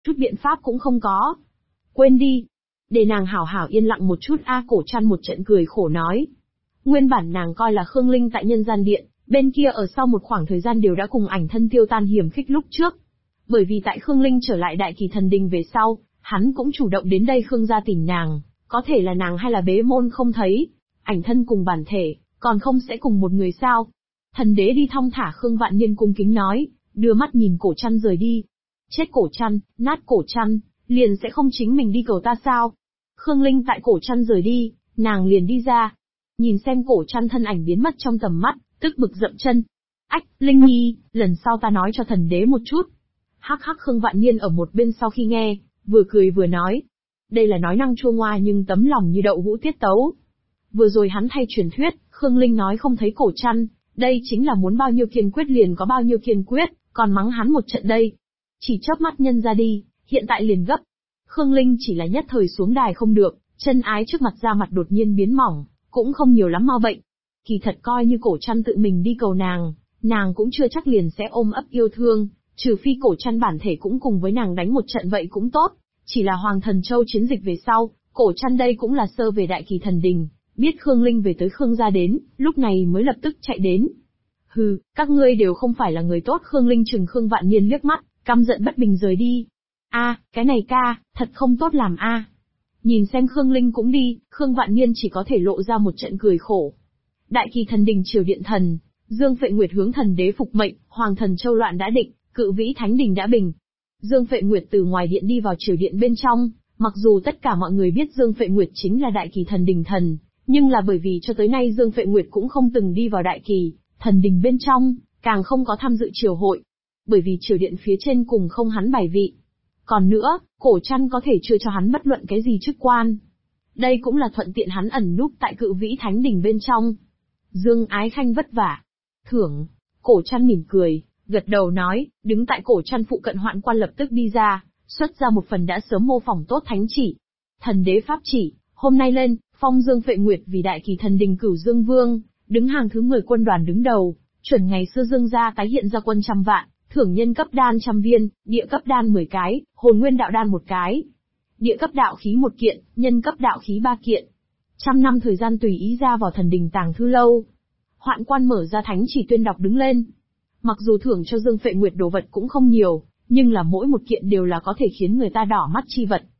chút biện pháp cũng không có. Quên đi. Để nàng hảo hảo yên lặng một chút a. Cổ Trăn một trận cười khổ nói. Nguyên bản nàng coi là Khương Linh tại nhân gian điện, bên kia ở sau một khoảng thời gian đều đã cùng ảnh thân tiêu tan hiểm khích lúc trước. Bởi vì tại Khương Linh trở lại Đại Kỳ Thần Đình về sau, hắn cũng chủ động đến đây Khương gia tìm nàng, có thể là nàng hay là bế môn không thấy. Ảnh thân cùng bản thể, còn không sẽ cùng một người sao? Thần đế đi thong thả. Khương Vạn Niên cung kính nói, đưa mắt nhìn Cổ Trăn rời đi. Chết Cổ Trăn, nát Cổ Trăn, liền sẽ không chính mình đi cầu ta sao? Khương Linh tại Cổ Trăn rời đi, nàng liền đi ra. Nhìn xem Cổ Trăn thân ảnh biến mất trong tầm mắt, tức bực dậm chân. Ách, Linh Nhi, lần sau ta nói cho thần đế một chút. Hắc hắc. Khương Vạn Niên ở một bên sau khi nghe, vừa cười vừa nói. Đây là nói năng chua ngoa nhưng tấm lòng như đậu hũ tiết tấu. Vừa rồi hắn thay truyền thuyết, Khương Linh nói không thấy Cổ Trăn, đây chính là muốn bao nhiêu kiên quyết liền có bao nhiêu kiên quyết, còn mắng hắn một trận đây. Chỉ chớp mắt nhân ra đi, hiện tại liền gấp. Khương Linh chỉ là nhất thời xuống đài không được, chân ái trước mặt da mặt đột nhiên biến mỏng, cũng không nhiều lắm mau bệnh. Kỳ thật coi như Cổ Trăn tự mình đi cầu nàng cũng chưa chắc liền sẽ ôm ấp yêu thương, trừ phi Cổ Trăn bản thể cũng cùng với nàng đánh một trận vậy cũng tốt. Chỉ là Hoàng Thần Châu chiến dịch về sau, Cổ Trăn đây cũng là sơ về Đại Kỳ Thần Đình, biết Khương Linh về tới Khương gia đến, lúc này mới lập tức chạy đến. Hừ, các ngươi đều không phải là người tốt. Khương Linh trừng Khương Vạn Niên liếc mắt, căm giận bất bình rời đi. A, cái này ca, thật không tốt làm a. Nhìn xem Khương Linh cũng đi, Khương Vạn Niên chỉ có thể lộ ra một trận cười khổ. Đại Kỳ Thần Đình triều điện thần, Dương Phệ Nguyệt hướng thần đế phục mệnh, Hoàng Thần Châu loạn đã định, Cự Vĩ Thánh Đình đã bình. Dương Phệ Nguyệt từ ngoài điện đi vào triều điện bên trong, mặc dù tất cả mọi người biết Dương Phệ Nguyệt chính là Đại Kỳ Thần Đình thần, nhưng là bởi vì cho tới nay Dương Phệ Nguyệt cũng không từng đi vào Đại Kỳ Thần Đình bên trong, càng không có tham dự triều hội. Bởi vì triều điện phía trên cùng không hắn bài vị. Còn nữa, Cổ Trăn có thể chưa cho hắn bất luận cái gì chức quan. Đây cũng là thuận tiện hắn ẩn núp tại Cự Vĩ Thánh Đình bên trong. Dương Ái Khanh vất vả. Thưởng. Cổ Trăn mỉm cười, gật đầu nói, đứng tại Cổ Trăn phụ cận Hoạn Quan lập tức đi ra, xuất ra một phần đã sớm mô phỏng tốt thánh chỉ. Thần đế pháp chỉ, hôm nay lên, phong Dương Phệ Nguyệt vì Đại Kỳ Thần Đình Cửu Dương Vương, đứng hàng thứ 10 quân đoàn đứng đầu, chuẩn ngày xưa Dương gia tái hiện ra quân 100 vạn, thưởng nhân cấp đan 100 viên, địa cấp đan 10 cái, hồn nguyên đạo đan 1 cái. Địa cấp đạo khí 1 kiện, nhân cấp đạo khí 3 kiện. 100 năm thời gian tùy ý ra vào thần đình tàng thư lâu. Hoạn Quan mở ra thánh chỉ tuyên đọc đứng lên. Mặc dù thưởng cho Dương Phệ Nguyệt đồ vật cũng không nhiều, nhưng là mỗi một kiện đều là có thể khiến người ta đỏ mắt chi vật.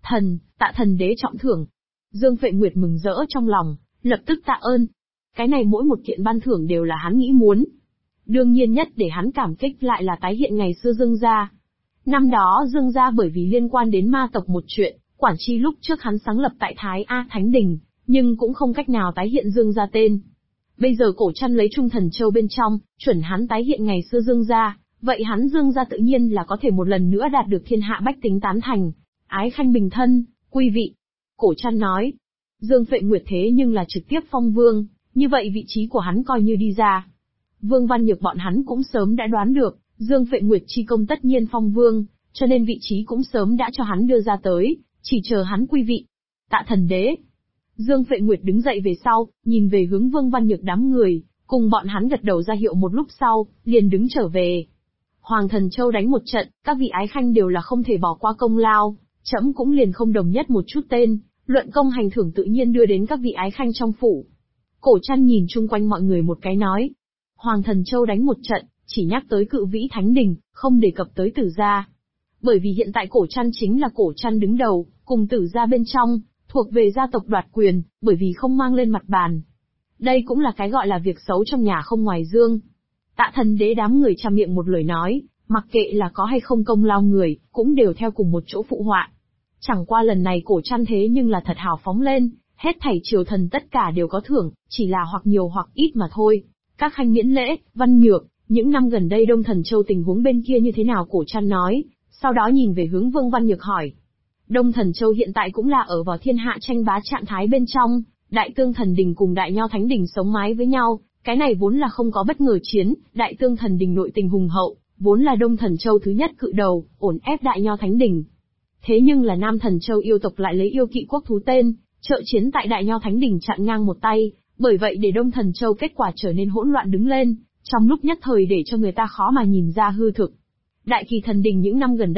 Tạ thần đế trọng thưởng. Dương Phệ Nguyệt mừng rỡ trong lòng, lập tức tạ ơn. Cái này mỗi một kiện ban thưởng đều là hắn nghĩ muốn. Đương nhiên nhất để hắn cảm kích lại là tái hiện ngày xưa Dương gia. Năm đó Dương gia bởi vì liên quan đến ma tộc một chuyện, quản chi lúc trước hắn sáng lập tại Thái A Thánh Đình, nhưng cũng không cách nào tái hiện Dương gia tên. Bây giờ Cổ Trăn lấy Trung Thần Châu bên trong, chuẩn hắn tái hiện ngày xưa Dương gia, vậy hắn Dương gia tự nhiên là có thể một lần nữa đạt được thiên hạ bách tính tán thành. Ái Khanh bình thân, quy vị. Cổ Trăn nói, Dương Phệ Nguyệt thế nhưng là trực tiếp phong vương, như vậy vị trí của hắn coi như đi ra. Vương Văn Nhược bọn hắn cũng sớm đã đoán được, Dương Phệ Nguyệt chi công tất nhiên phong vương, cho nên vị trí cũng sớm đã cho hắn đưa ra tới, chỉ chờ hắn quy vị. Tạ thần đế. Dương Phệ Nguyệt đứng dậy về sau, nhìn về hướng Vương Văn Nhược đám người, cùng bọn hắn gật đầu ra hiệu một lúc sau, liền đứng trở về. Hoàng Thần Châu đánh một trận, các vị ái khanh đều là không thể bỏ qua công lao, trẫm cũng liền không đồng nhất một chút tên, luận công hành thưởng tự nhiên đưa đến các vị ái khanh trong phủ. Cổ Trăn nhìn chung quanh mọi người một cái nói. Hoàng Thần Châu đánh một trận, chỉ nhắc tới Cự Vĩ Thánh Đình, không đề cập tới Tử gia. Bởi vì hiện tại Cổ Trăn chính là Cổ Trăn đứng đầu, cùng Tử gia bên trong, thuộc về gia tộc đoạt quyền, bởi vì không mang lên mặt bàn. Đây cũng là cái gọi là việc xấu trong nhà không ngoài dương. Tạ thần đế đám người trăm miệng một lời nói, mặc kệ là có hay không công lao người, cũng đều theo cùng một chỗ phụ họa. Chẳng qua lần này Cổ Trăn thế nhưng là thật hào phóng lên, hết thảy triều thần tất cả đều có thưởng, chỉ là hoặc nhiều hoặc ít mà thôi. Các khanh miễn lễ, Văn Nhược, những năm gần đây Đông Thần Châu tình huống bên kia như thế nào? Cổ Trăn nói, sau đó nhìn về hướng Vương Văn Nhược hỏi. Đông Thần Châu hiện tại cũng là ở vào thiên hạ tranh bá trạng thái bên trong, Đại Tương Thần Đình cùng Đại Nho Thánh Đình sống mái với nhau, cái này vốn là không có bất ngờ chiến, Đại Tương Thần Đình nội tình hùng hậu, vốn là Đông Thần Châu thứ nhất cự đầu, ổn ép Đại Nho Thánh Đình. Thế nhưng là Nam Thần Châu yêu tộc lại lấy yêu kỵ quốc thú tên, trợ chiến tại Đại Nho Thánh Đình chặn ngang một tay, bởi vậy để Đông Thần Châu kết quả trở nên hỗn loạn đứng lên, trong lúc nhất thời để cho người ta khó mà nhìn ra hư thực. Đại Kỳ Thần Đình những năm gần đây,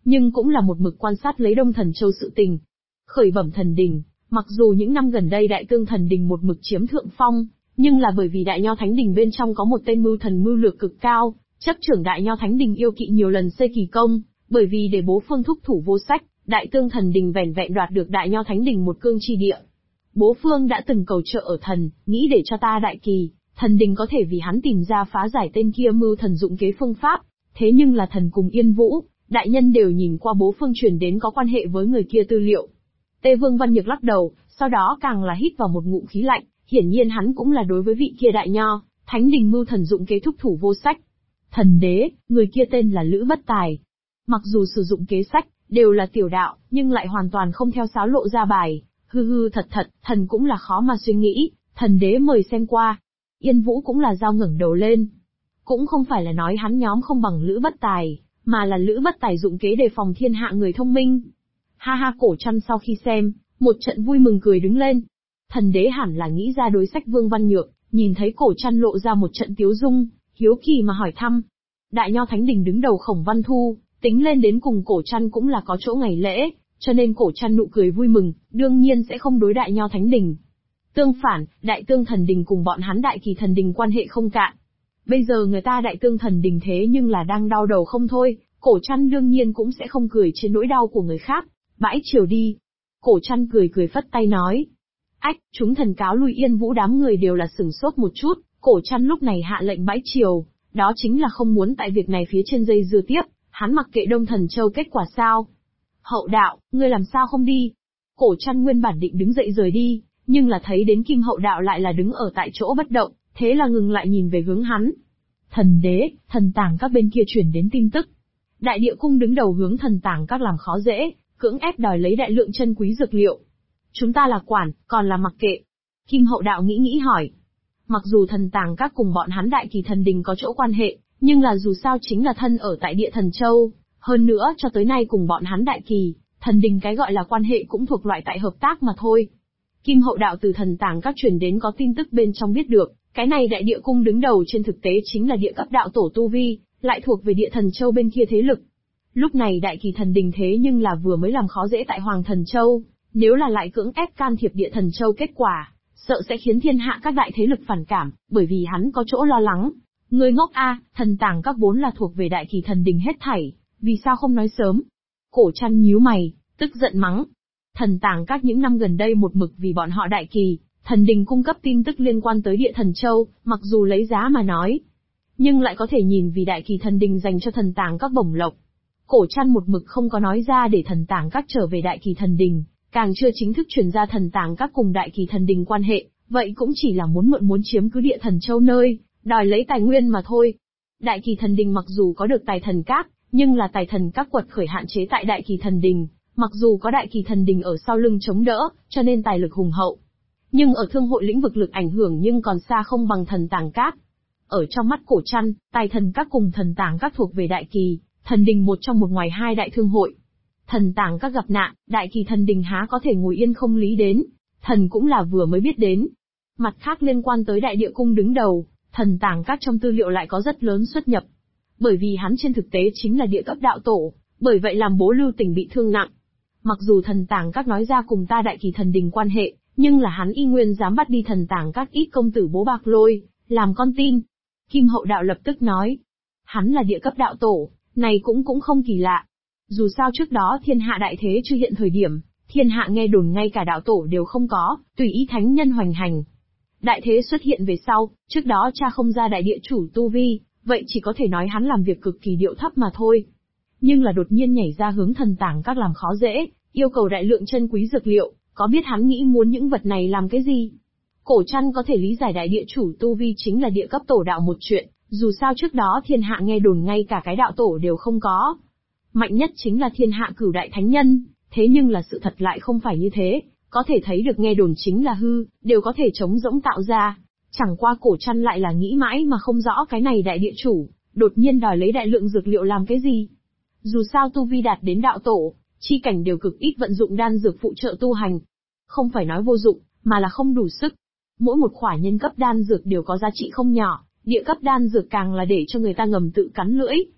nhưng cũng là một mực quan sát lấy Đông Thần Châu sự tình. Khởi bẩm thần đình, mặc dù những năm gần đây Đại Tương Thần Đình một mực chiếm thượng phong, nhưng là bởi vì Đại Nho Thánh Đình bên trong có một tên mưu thần mưu lược cực cao, chấp trưởng Đại Nho Thánh Đình yêu kỵ nhiều lần xây kỳ công, bởi vì để Bố Phương thúc thủ vô sách, Đại Tương Thần Đình vẻn vẹn đoạt được Đại Nho Thánh Đình một cương chi địa. Bố Phương đã từng cầu trợ ở thần, nghĩ để cho ta đại kỳ, thần đình có thể vì hắn tìm ra phá giải tên kia mưu thần dụng kế phương pháp, thế nhưng là thần cùng Yên Vũ, đại nhân đều nhìn qua Bố Phương truyền đến có quan hệ với người kia tư liệu. Tề Vương Văn Nhược lắc đầu, sau đó càng là hít vào một ngụm khí lạnh, hiển nhiên hắn cũng là đối với vị kia Đại Nho Thánh Đình mưu thần dụng kế thúc thủ vô sách. Thần đế, người kia tên là Lữ Bất Tài. Mặc dù sử dụng kế sách, đều là tiểu đạo, nhưng lại hoàn toàn không theo sáo lộ ra bài. Thật, thần cũng là khó mà suy nghĩ, thần đế mời xem qua. Yên Vũ cũng là dao ngẩng đầu lên. Cũng không phải là nói hắn nhóm không bằng Lữ Bất Tài, mà là Lữ Bất Tài dụng kế đề phòng thiên hạ người thông minh. Ha ha, Cổ Trăn sau khi xem, một trận vui mừng cười đứng lên. Thần đế hẳn là nghĩ ra đối sách Vương Văn Nhược, nhìn thấy Cổ Trăn lộ ra một trận tiếu dung, hiếu kỳ mà hỏi thăm. Đại Nho Thánh Đình đứng đầu Khổng Văn Thu, tính lên đến cùng Cổ Trăn cũng là có chỗ ngày lễ, cho nên Cổ Trăn nụ cười vui mừng, đương nhiên sẽ không đối Đại Nho Thánh Đình. Tương phản, Đại Tương Thần Đình cùng bọn hắn Đại Kỳ Thần Đình quan hệ không cạn. Bây giờ người ta Đại Tương Thần Đình thế nhưng là đang đau đầu không thôi, Cổ Trăn đương nhiên cũng sẽ không cười trên nỗi đau của người khác. Bãi triều đi. Cổ Trăn cười phất tay nói. Ách, chúng thần cáo lui. Yên Vũ đám người đều là sửng sốt một chút, Cổ Trăn lúc này hạ lệnh bãi triều, đó chính là không muốn tại việc này phía trên dây dưa tiếp, hắn mặc kệ Đông Thần Châu kết quả sao. Hậu đạo, ngươi làm sao không đi? Cổ Trăn nguyên bản định đứng dậy rời đi, nhưng là thấy đến Kim Hậu đạo lại là đứng ở tại chỗ bất động, thế là ngừng lại nhìn về hướng hắn. Thần đế, thần tàng các bên kia chuyển đến tin tức. Đại địa cung đứng đầu hướng thần tàng các làm khó dễ, cưỡng ép đòi lấy đại lượng chân quý dược liệu. Chúng ta là quản, còn là mặc kệ. Kim Hậu đạo nghĩ hỏi. Mặc dù thần tàng các cùng bọn hắn Đại Kỳ Thần Đình có chỗ quan hệ, nhưng là dù sao chính là thân ở tại địa Thần Châu, hơn nữa cho tới nay cùng bọn hắn Đại Kỳ Thần Đình cái gọi là quan hệ cũng thuộc loại tại hợp tác mà thôi. Kim Hậu đạo từ thần tàng các truyền đến có tin tức bên trong biết được, cái này đại địa cung đứng đầu trên thực tế chính là địa cấp đạo tổ tu vi, lại thuộc về địa Thần Châu bên kia thế lực. Lúc này Đại Kỳ Thần Đình thế nhưng là vừa mới làm khó dễ tại Hoàng Thần Châu, nếu là lại cưỡng ép can thiệp địa Thần Châu kết quả, sợ sẽ khiến thiên hạ các đại thế lực phản cảm, bởi vì hắn có chỗ lo lắng. Người ngốc a, thần tàng các vốn là thuộc về Đại Kỳ Thần Đình hết thảy, vì sao không nói sớm? Cổ Trăn nhíu mày, tức giận mắng. Thần tàng các những năm gần đây một mực vì bọn họ Đại Kỳ Thần Đình cung cấp tin tức liên quan tới địa Thần Châu, mặc dù lấy giá mà nói, nhưng lại có thể nhìn vì Đại Kỳ Thần Đình dành cho thần tàng các bổng lộc. Cổ Trăn một mực không có nói ra để thần tàng các trở về Đại Kỳ Thần Đình, càng chưa chính thức truyền ra thần tàng các cùng Đại Kỳ Thần Đình quan hệ, vậy cũng chỉ là muốn chiếm cứ địa Thần Châu nơi, đòi lấy tài nguyên mà thôi. Đại Kỳ Thần Đình mặc dù có được tài thần các, nhưng là tài thần các quật khởi hạn chế tại Đại Kỳ Thần Đình, mặc dù có Đại Kỳ Thần Đình ở sau lưng chống đỡ, cho nên tài lực hùng hậu. Nhưng ở thương hội lĩnh vực lực ảnh hưởng nhưng còn xa không bằng thần tàng các. Ở trong mắt Cổ Trăn, tài thần các cùng thần tàng các thuộc về Đại Kỳ Thần Đình một trong một ngoài hai đại thương hội. Thần tàng các gặp nạn, Đại Kỳ Thần Đình há có thể ngồi yên không lý đến, thần cũng là vừa mới biết đến. Mặt khác liên quan tới đại địa cung đứng đầu, thần tàng các trong tư liệu lại có rất lớn xuất nhập. Bởi vì hắn trên thực tế chính là địa cấp đạo tổ, bởi vậy làm Bố Lưu Tỉnh bị thương nặng. Mặc dù thần tàng các nói ra cùng ta Đại Kỳ Thần Đình quan hệ, nhưng là hắn y nguyên dám bắt đi thần tàng các ít công tử Bố Bạc Lôi, làm con tin. Kim Hậu đạo lập tức nói, hắn là địa cấp đạo tổ, này cũng không kỳ lạ. Dù sao trước đó thiên hạ đại thế chưa hiện thời điểm, thiên hạ nghe đồn ngay cả đạo tổ đều không có, tùy ý thánh nhân hoành hành. Đại thế xuất hiện về sau, trước đó cha không ra đại địa chủ tu vi, vậy chỉ có thể nói hắn làm việc cực kỳ điệu thấp mà thôi. Nhưng là đột nhiên nhảy ra hướng thần tàng các làm khó dễ, yêu cầu đại lượng chân quý dược liệu, có biết hắn nghĩ muốn những vật này làm cái gì? Cổ Trăn có thể lý giải đại địa chủ tu vi chính là địa cấp tổ đạo một chuyện, dù sao trước đó thiên hạ nghe đồn ngay cả cái đạo tổ đều không có. Mạnh nhất chính là thiên hạ cửu đại thánh nhân, thế nhưng là sự thật lại không phải như thế, có thể thấy được nghe đồn chính là hư, đều có thể trống rỗng tạo ra. Chẳng qua Cổ Trăn lại là nghĩ mãi mà không rõ cái này đại địa chủ, đột nhiên đòi lấy đại lượng dược liệu làm cái gì. Dù sao tu vi đạt đến đạo tổ, chi cảnh đều cực ít vận dụng đan dược phụ trợ tu hành. Không phải nói vô dụng, mà là không đủ sức. Mỗi một khỏa nhân cấp đan dược đều có giá trị không nhỏ, địa cấp đan dược càng là để cho người ta ngầm tự cắn lưỡi.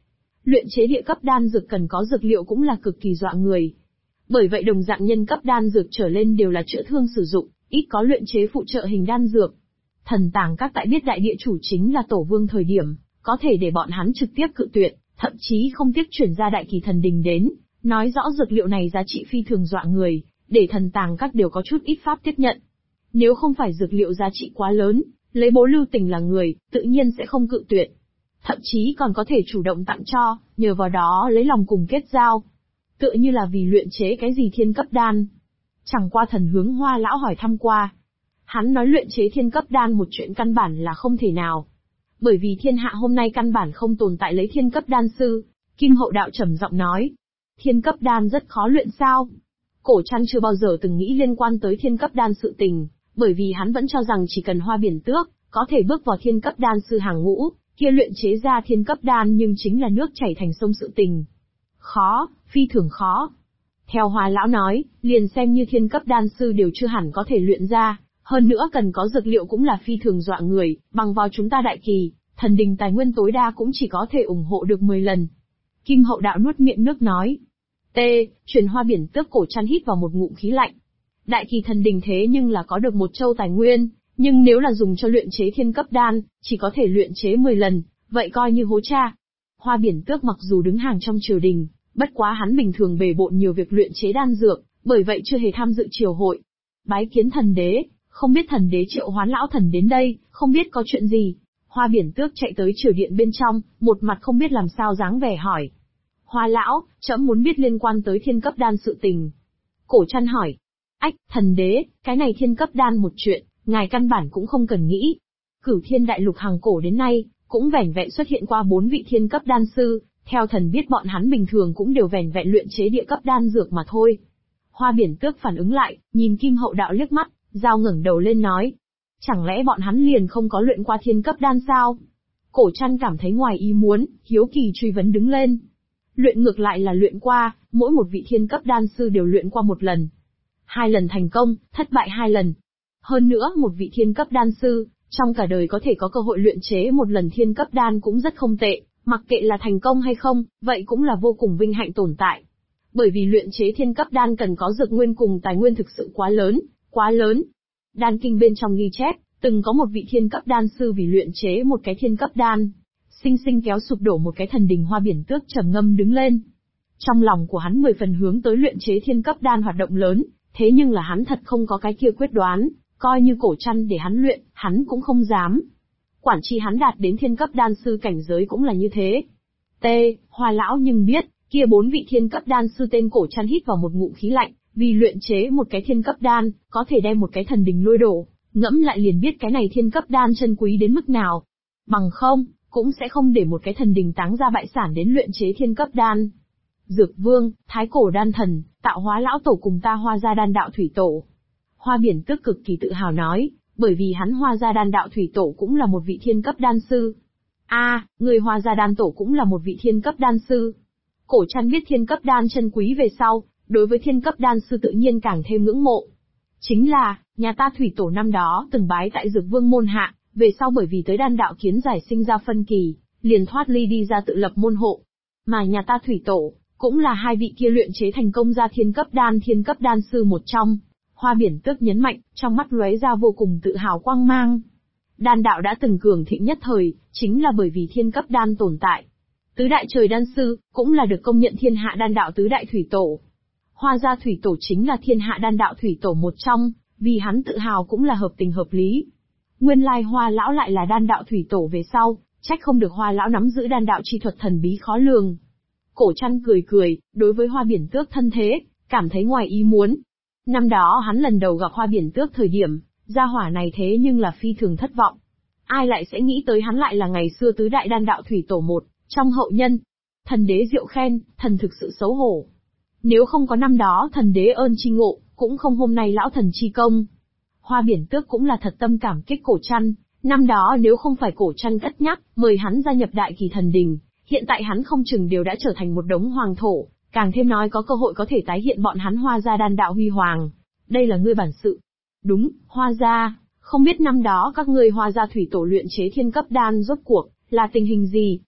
Luyện chế địa cấp đan dược cần có dược liệu cũng là cực kỳ dọa người. Bởi vậy đồng dạng nhân cấp đan dược trở lên đều là chữa thương sử dụng, ít có luyện chế phụ trợ hình đan dược. Thần tàng các tại biết đại địa chủ chính là tổ vương thời điểm, có thể để bọn hắn trực tiếp cự tuyệt, thậm chí không tiếc chuyển ra đại kỳ thần đình đến, nói rõ dược liệu này giá trị phi thường dọa người, để thần tàng các đều có chút ít pháp tiếp nhận. Nếu không phải dược liệu giá trị quá lớn, lấy Bố Lưu Tình là người, tự nhiên sẽ không cự tuyệt. Thậm chí còn có thể chủ động tặng cho, nhờ vào đó lấy lòng cùng kết giao. Tựa như là vì luyện chế cái gì thiên cấp đan. Chẳng qua Thần hướng Hoa lão hỏi thăm qua. Hắn nói luyện chế thiên cấp đan một chuyện căn bản là không thể nào. Bởi vì thiên hạ hôm nay căn bản không tồn tại lấy thiên cấp đan sư. Kim Hậu Đạo trầm giọng nói. Thiên cấp đan rất khó luyện sao? Cổ Trăn chưa bao giờ từng nghĩ liên quan tới thiên cấp đan sự tình, bởi vì hắn vẫn cho rằng chỉ cần Hoa Biển Tước có thể bước vào thiên cấp đan sư hàng ngũ, kia luyện chế ra thiên cấp đan nhưng chính là nước chảy thành sông sự tình. Khó, phi thường khó. Theo Hoa lão nói, liền xem như thiên cấp đan sư đều chưa hẳn có thể luyện ra, hơn nữa cần có dược liệu cũng là phi thường dọa người, bằng vào chúng ta đại kỳ, thần đình tài nguyên tối đa cũng chỉ có thể ủng hộ được 10 lần. Kim Hậu Đạo nuốt miệng nước nói. Truyền Hoa Biển Tước. Cổ Trăn hít vào một ngụm khí lạnh. Đại kỳ thần đình thế nhưng là có được một châu tài nguyên, nhưng nếu là dùng cho luyện chế thiên cấp đan, chỉ có thể luyện chế 10 lần, vậy coi như hố cha. Hoa Biển Tước mặc dù đứng hàng trong triều đình, bất quá hắn bình thường bề bộn nhiều việc luyện chế đan dược, bởi vậy chưa hề tham dự triều hội. Bái kiến thần đế, không biết thần đế triệu hoán lão thần đến đây, không biết có chuyện gì. Hoa Biển Tước chạy tới triều điện bên trong, một mặt không biết làm sao dáng vẻ hỏi. Hoa lão, trẫm muốn biết liên quan tới thiên cấp đan sự tình. Cổ Trăn hỏi. Ách, thần đế, cái này thiên cấp đan một chuyện, ngài căn bản cũng không cần nghĩ. Cửu Thiên Đại Lục hàng cổ đến nay, cũng vẻn vẹn xuất hiện qua 4 vị thiên cấp đan sư, theo thần biết bọn hắn bình thường cũng đều vẻn vẹn luyện chế địa cấp đan dược mà thôi. Hoa Biển Tước phản ứng lại, nhìn Kim Hậu Đạo liếc mắt, giao ngẩng đầu lên nói. Chẳng lẽ bọn hắn liền không có luyện qua thiên cấp đan sao? Cổ Trăn cảm thấy ngoài ý muốn, hiếu kỳ truy vấn đứng lên. Luyện ngược lại là luyện qua, mỗi một vị thiên cấp đan sư đều luyện qua một lần. 2 lần thành công, thất bại 2 lần. Hơn nữa một vị thiên cấp đan sư, trong cả đời có thể có cơ hội luyện chế một lần thiên cấp đan cũng rất không tệ, mặc kệ là thành công hay không, vậy cũng là vô cùng vinh hạnh tồn tại. Bởi vì luyện chế thiên cấp đan cần có dược nguyên cùng tài nguyên thực sự quá lớn, quá lớn. Đan kinh bên trong ghi chép, từng có một vị thiên cấp đan sư vì luyện chế một cái thiên cấp đan, sinh sinh kéo sụp đổ một cái thần đình. Hoa Biển Tước trầm ngâm đứng lên. Trong lòng của hắn 10 phần hướng tới luyện chế thiên cấp đan hoạt động lớn, thế nhưng là hắn thật không có cái kia quyết đoán, coi như Cổ Trăn để hắn luyện, hắn cũng không dám. Quản chi hắn đạt đến thiên cấp đan sư cảnh giới cũng là như thế. Hoa lão nhưng biết, kia 4 vị thiên cấp đan sư tên Cổ Trăn hít vào một ngụm khí lạnh, vì luyện chế một cái thiên cấp đan, có thể đem một cái thần đình lôi đổ, ngẫm lại liền biết cái này thiên cấp đan chân quý đến mức nào. Bằng không, cũng sẽ không để một cái thần đình táng ra bại sản đến luyện chế thiên cấp đan. Dược Vương, Thái Cổ Đan Thần, Tạo Hóa Lão Tổ cùng ta Hoa Gia Đan Đạo Thủy Tổ. Hoa Biển Tước cực kỳ tự hào nói, bởi vì hắn Hoa Gia Đan Đạo Thủy Tổ cũng là một vị thiên cấp đan sư. Người Hoa Gia Đan Tổ cũng là một vị thiên cấp đan sư. Cổ Trăn biết thiên cấp đan chân quý về sau, đối với thiên cấp đan sư tự nhiên càng thêm ngưỡng mộ. Chính là, nhà ta Thủy Tổ năm đó từng bái tại Dược Vương môn hạ, về sau bởi vì tới đan đạo kiến giải sinh ra phân kỳ, liền thoát ly đi ra tự lập môn hộ. Mà nhà ta Thủy Tổ, cũng là 2 vị kia luyện chế thành công ra thiên cấp đan sư một trong. Hoa Biển Tước nhấn mạnh, trong mắt lóe ra vô cùng tự hào quang mang. Đan đạo đã từng cường thịnh nhất thời, chính là bởi vì thiên cấp đan tồn tại. Tứ đại trời đan sư, cũng là được công nhận thiên hạ đan đạo tứ đại thủy tổ. Hoa Gia Thủy Tổ chính là thiên hạ đan đạo thủy tổ một trong, vì hắn tự hào cũng là hợp tình hợp lý. Nguyên lai Hoa lão lại là đan đạo thủy tổ về sau, trách không được Hoa lão nắm giữ đan đạo chi thuật thần bí khó lường. Cổ Trăn cười cười, đối với Hoa Biển Tước thân thế, cảm thấy ngoài ý muốn. Năm đó hắn lần đầu gặp Hoa Biển Tước thời điểm, gia hỏa này thế nhưng là phi thường thất vọng. Ai lại sẽ nghĩ tới hắn lại là ngày xưa tứ đại đan đạo thủy tổ một, trong hậu nhân. Thần đế diệu khen, thần thực sự xấu hổ. Nếu không có năm đó thần đế ơn chi ngộ, cũng không hôm nay lão thần chi công. Hoa Biển Tước cũng là thật tâm cảm kích Cổ Trăn, năm đó nếu không phải Cổ Trăn cất nhắc, mời hắn gia nhập đại kỳ thần đình, hiện tại hắn không chừng đều đã trở thành một đống hoàng thổ, càng thêm nói có cơ hội có thể tái hiện bọn hắn Hoa Gia đan đạo huy hoàng. Đây là ngươi bản sự. Đúng, Hoa Gia, không biết năm đó các ngươi Hoa Gia thủy tổ luyện chế thiên cấp đan rốt cuộc là tình hình gì?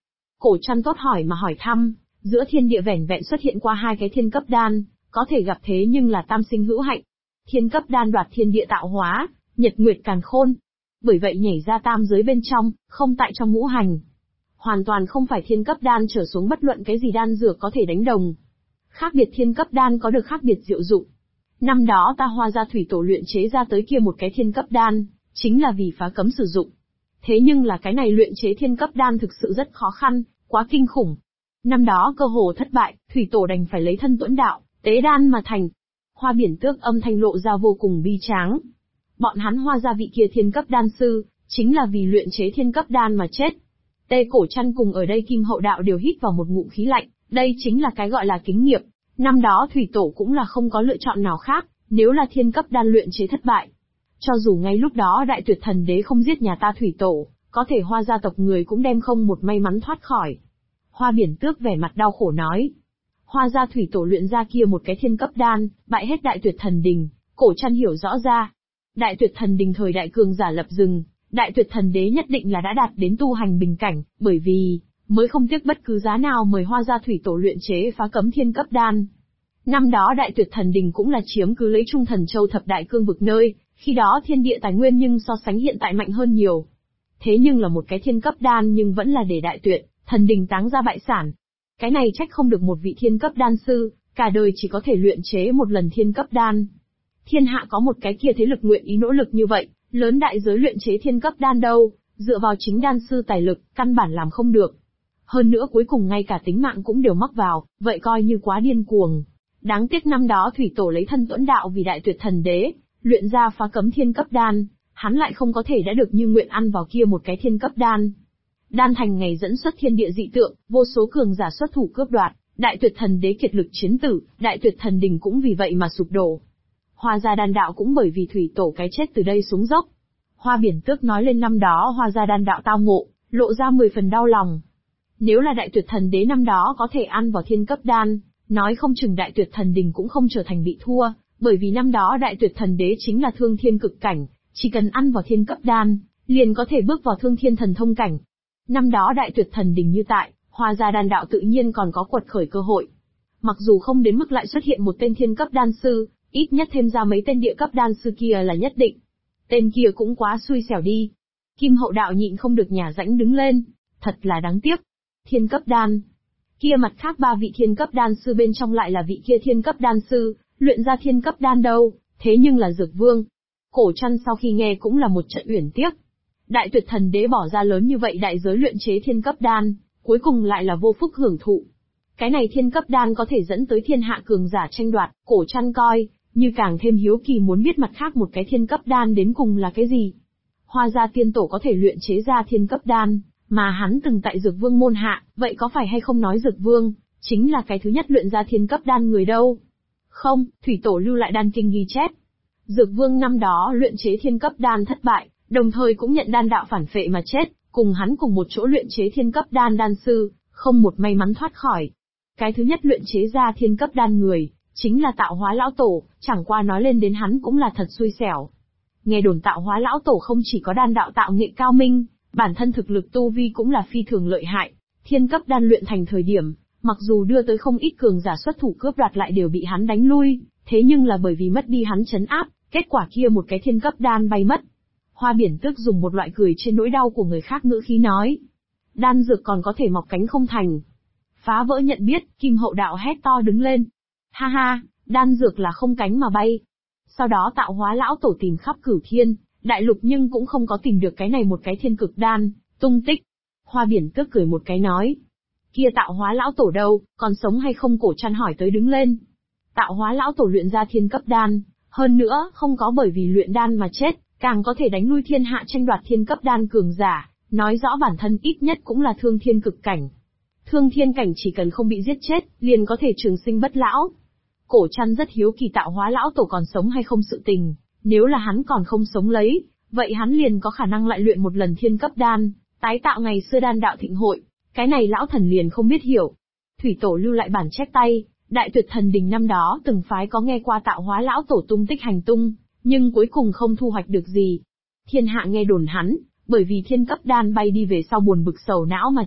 Cổ Trăn tốt hỏi mà hỏi thăm, giữa thiên địa vẻn vẹn xuất hiện qua 2 cái thiên cấp đan, có thể gặp thế nhưng là tam sinh hữu hạnh. Thiên cấp đan đoạt thiên địa tạo hóa, nhật nguyệt càn khôn. Bởi vậy nhảy ra tam giới bên trong, không tại trong ngũ hành. Hoàn toàn không phải thiên cấp đan trở xuống bất luận cái gì đan dược có thể đánh đồng. Khác biệt thiên cấp đan có được khác biệt diệu dụng. Năm đó ta Hoa Gia thủy tổ luyện chế ra tới kia một cái thiên cấp đan, chính là vì phá cấm sử dụng. Thế nhưng là cái này luyện chế thiên cấp đan thực sự rất khó khăn, quá kinh khủng. Năm đó cơ hồ thất bại, thủy tổ đành phải lấy thân tuẫn đạo, tế đan mà thành. Hoa Biển Tước âm thanh lộ ra vô cùng bi tráng. Bọn hắn Hoa Gia vị kia thiên cấp đan sư, chính là vì luyện chế thiên cấp đan mà chết. Tê Cổ Trăn cùng ở đây Kim Hậu Đạo đều hít vào một ngụm khí lạnh, đây chính là cái gọi là kính nghiệp. Năm đó thủy tổ cũng là không có lựa chọn nào khác, nếu là thiên cấp đan luyện chế thất bại. Cho dù ngay lúc đó Đại Tuyệt Thần Đế không giết nhà ta thủy tổ, có thể Hoa gia tộc người cũng đem không một may mắn thoát khỏi. Hoa Biển Tước vẻ mặt đau khổ nói. Hoa gia thủy tổ luyện ra kia một cái thiên cấp đan, bại hết Đại Tuyệt Thần Đình, Cổ Trăn hiểu rõ ra. Đại Tuyệt Thần Đình thời đại cường giả lập rừng, Đại Tuyệt Thần Đế nhất định là đã đạt đến tu hành bình cảnh, bởi vì, mới không tiếc bất cứ giá nào mời Hoa gia thủy tổ luyện chế phá cấm thiên cấp đan. Năm đó Đại Tuyệt Thần Đình cũng là chiếm cứ lấy Trung Thần Châu thập đại cương vực nơi, khi đó thiên địa tài nguyên nhưng so sánh hiện tại mạnh hơn nhiều. Thế nhưng là một cái thiên cấp đan nhưng vẫn là để Đại Tuyệt Thần Đình táng ra bại sản. Cái này trách không được một vị thiên cấp đan sư, cả đời chỉ có thể luyện chế một lần thiên cấp đan. Thiên hạ có một cái kia thế lực nguyện ý nỗ lực như vậy, lớn đại giới luyện chế thiên cấp đan đâu, dựa vào chính đan sư tài lực, căn bản làm không được. Hơn nữa cuối cùng ngay cả tính mạng cũng đều mắc vào, vậy coi như quá điên cuồng. Đáng tiếc năm đó thủy tổ lấy thân tuẫn đạo vì Đại Tuyệt Thần Đế, luyện ra phá cấm thiên cấp đan, hắn lại không có thể đã được như nguyện ăn vào kia một cái thiên cấp đan. Đan thành ngày dẫn xuất thiên địa dị tượng, vô số cường giả xuất thủ cướp đoạt, Đại Tuyệt Thần Đế kiệt lực chiến tử, Đại Tuyệt Thần Đình cũng vì vậy mà sụp đổ. Hoa gia đan đạo cũng bởi vì thủy tổ cái chết từ đây xuống dốc. Hoa Biển Tước nói lên năm đó Hoa gia đan đạo tao ngộ, lộ ra 10 phần đau lòng. Nếu là Đại Tuyệt Thần Đế năm đó có thể ăn vào thiên cấp đan, nói không chừng Đại Tuyệt Thần Đình cũng không trở thành bị thua, bởi vì năm đó Đại Tuyệt Thần Đế chính là thương thiên cực cảnh, chỉ cần ăn vào thiên cấp đan, liền có thể bước vào thương thiên thần thông cảnh. Năm đó Đại Tuyệt Thần Đình như tại, Hoa gia đan đạo tự nhiên còn có quật khởi cơ hội. Mặc dù không đến mức lại xuất hiện một tên thiên cấp đan sư, ít nhất thêm ra mấy tên địa cấp đan sư kia là nhất định. Tên kia cũng quá xui xẻo đi. Kim Hậu Đạo nhịn không được nhả rãnh đứng lên, thật là đáng tiếc. Thiên cấp đan. Kia mặt khác 3 vị thiên cấp đan sư bên trong lại là vị kia thiên cấp đan sư, luyện ra thiên cấp đan đâu, thế nhưng là Dược Vương. Cổ Trăn sau khi nghe cũng là một trận uyển tiếc. Đại Tuyệt Thần Đế bỏ ra lớn như vậy đại giới luyện chế thiên cấp đan, cuối cùng lại là vô phúc hưởng thụ. Cái này thiên cấp đan có thể dẫn tới thiên hạ cường giả tranh đoạt, Cổ Trăn coi, như càng thêm hiếu kỳ muốn biết mặt khác một cái thiên cấp đan đến cùng là cái gì. Hoa gia tiên tổ có thể luyện chế ra thiên cấp đan, mà hắn từng tại Dược Vương môn hạ, vậy có phải hay không nói Dược Vương chính là cái thứ nhất luyện ra thiên cấp đan người đâu? Không, thủy tổ lưu lại đan kinh ghi chép. Dược Vương năm đó luyện chế thiên cấp đan thất bại, đồng thời cũng nhận đan đạo phản phệ mà chết, cùng hắn cùng một chỗ luyện chế thiên cấp đan đan sư, không một may mắn thoát khỏi. Cái thứ nhất luyện chế ra thiên cấp đan người, chính là Tạo Hóa lão tổ, chẳng qua nói lên đến hắn cũng là thật xui xẻo. Nghe đồn Tạo Hóa lão tổ không chỉ có đan đạo tạo nghệ cao minh, bản thân thực lực tu vi cũng là phi thường lợi hại, thiên cấp đan luyện thành thời điểm, mặc dù đưa tới không ít cường giả xuất thủ cướp đoạt lại đều bị hắn đánh lui, thế nhưng là bởi vì mất đi hắn trấn áp, kết quả kia một cái thiên cấp đan bay mất. Hoa Biển Tước dùng một loại cười trên nỗi đau của người khác ngữ khí nói. Đan dược còn có thể mọc cánh không thành. Phá vỡ nhận biết, Kim Hậu Đạo hét to đứng lên. Ha ha, đan dược là không cánh mà bay. Sau đó Tạo Hóa lão tổ tìm khắp cửu thiên, đại lục nhưng cũng không có tìm được cái này một cái thiên cực đan, tung tích. Hoa Biển Tước cười một cái nói. Kia Tạo Hóa lão tổ đâu, còn sống hay không? Cổ Trăn hỏi tới đứng lên. Tạo Hóa lão tổ luyện ra thiên cấp đan, hơn nữa, không có bởi vì luyện đan mà chết, càng có thể đánh lui thiên hạ tranh đoạt thiên cấp đan cường giả, nói rõ bản thân ít nhất cũng là thương thiên cực cảnh. Thương thiên cảnh chỉ cần không bị giết chết, liền có thể trường sinh bất lão. Cổ Trăn rất hiếu kỳ Tạo Hóa lão tổ còn sống hay không sự tình, nếu là hắn còn không sống lấy, vậy hắn liền có khả năng lại luyện một lần thiên cấp đan, tái tạo ngày xưa đan đạo thịnh hội, cái này lão thần liền không biết hiểu. Thủy tổ lưu lại bản chép tay, Đại Tuyệt Thần Đình năm đó từng phái có nghe qua Tạo Hóa lão tổ tung tích hành tung, nhưng cuối cùng không thu hoạch được gì. Thiên hạ nghe đồn hắn, bởi vì thiên cấp đan bay đi về sau buồn bực sầu não mà chết,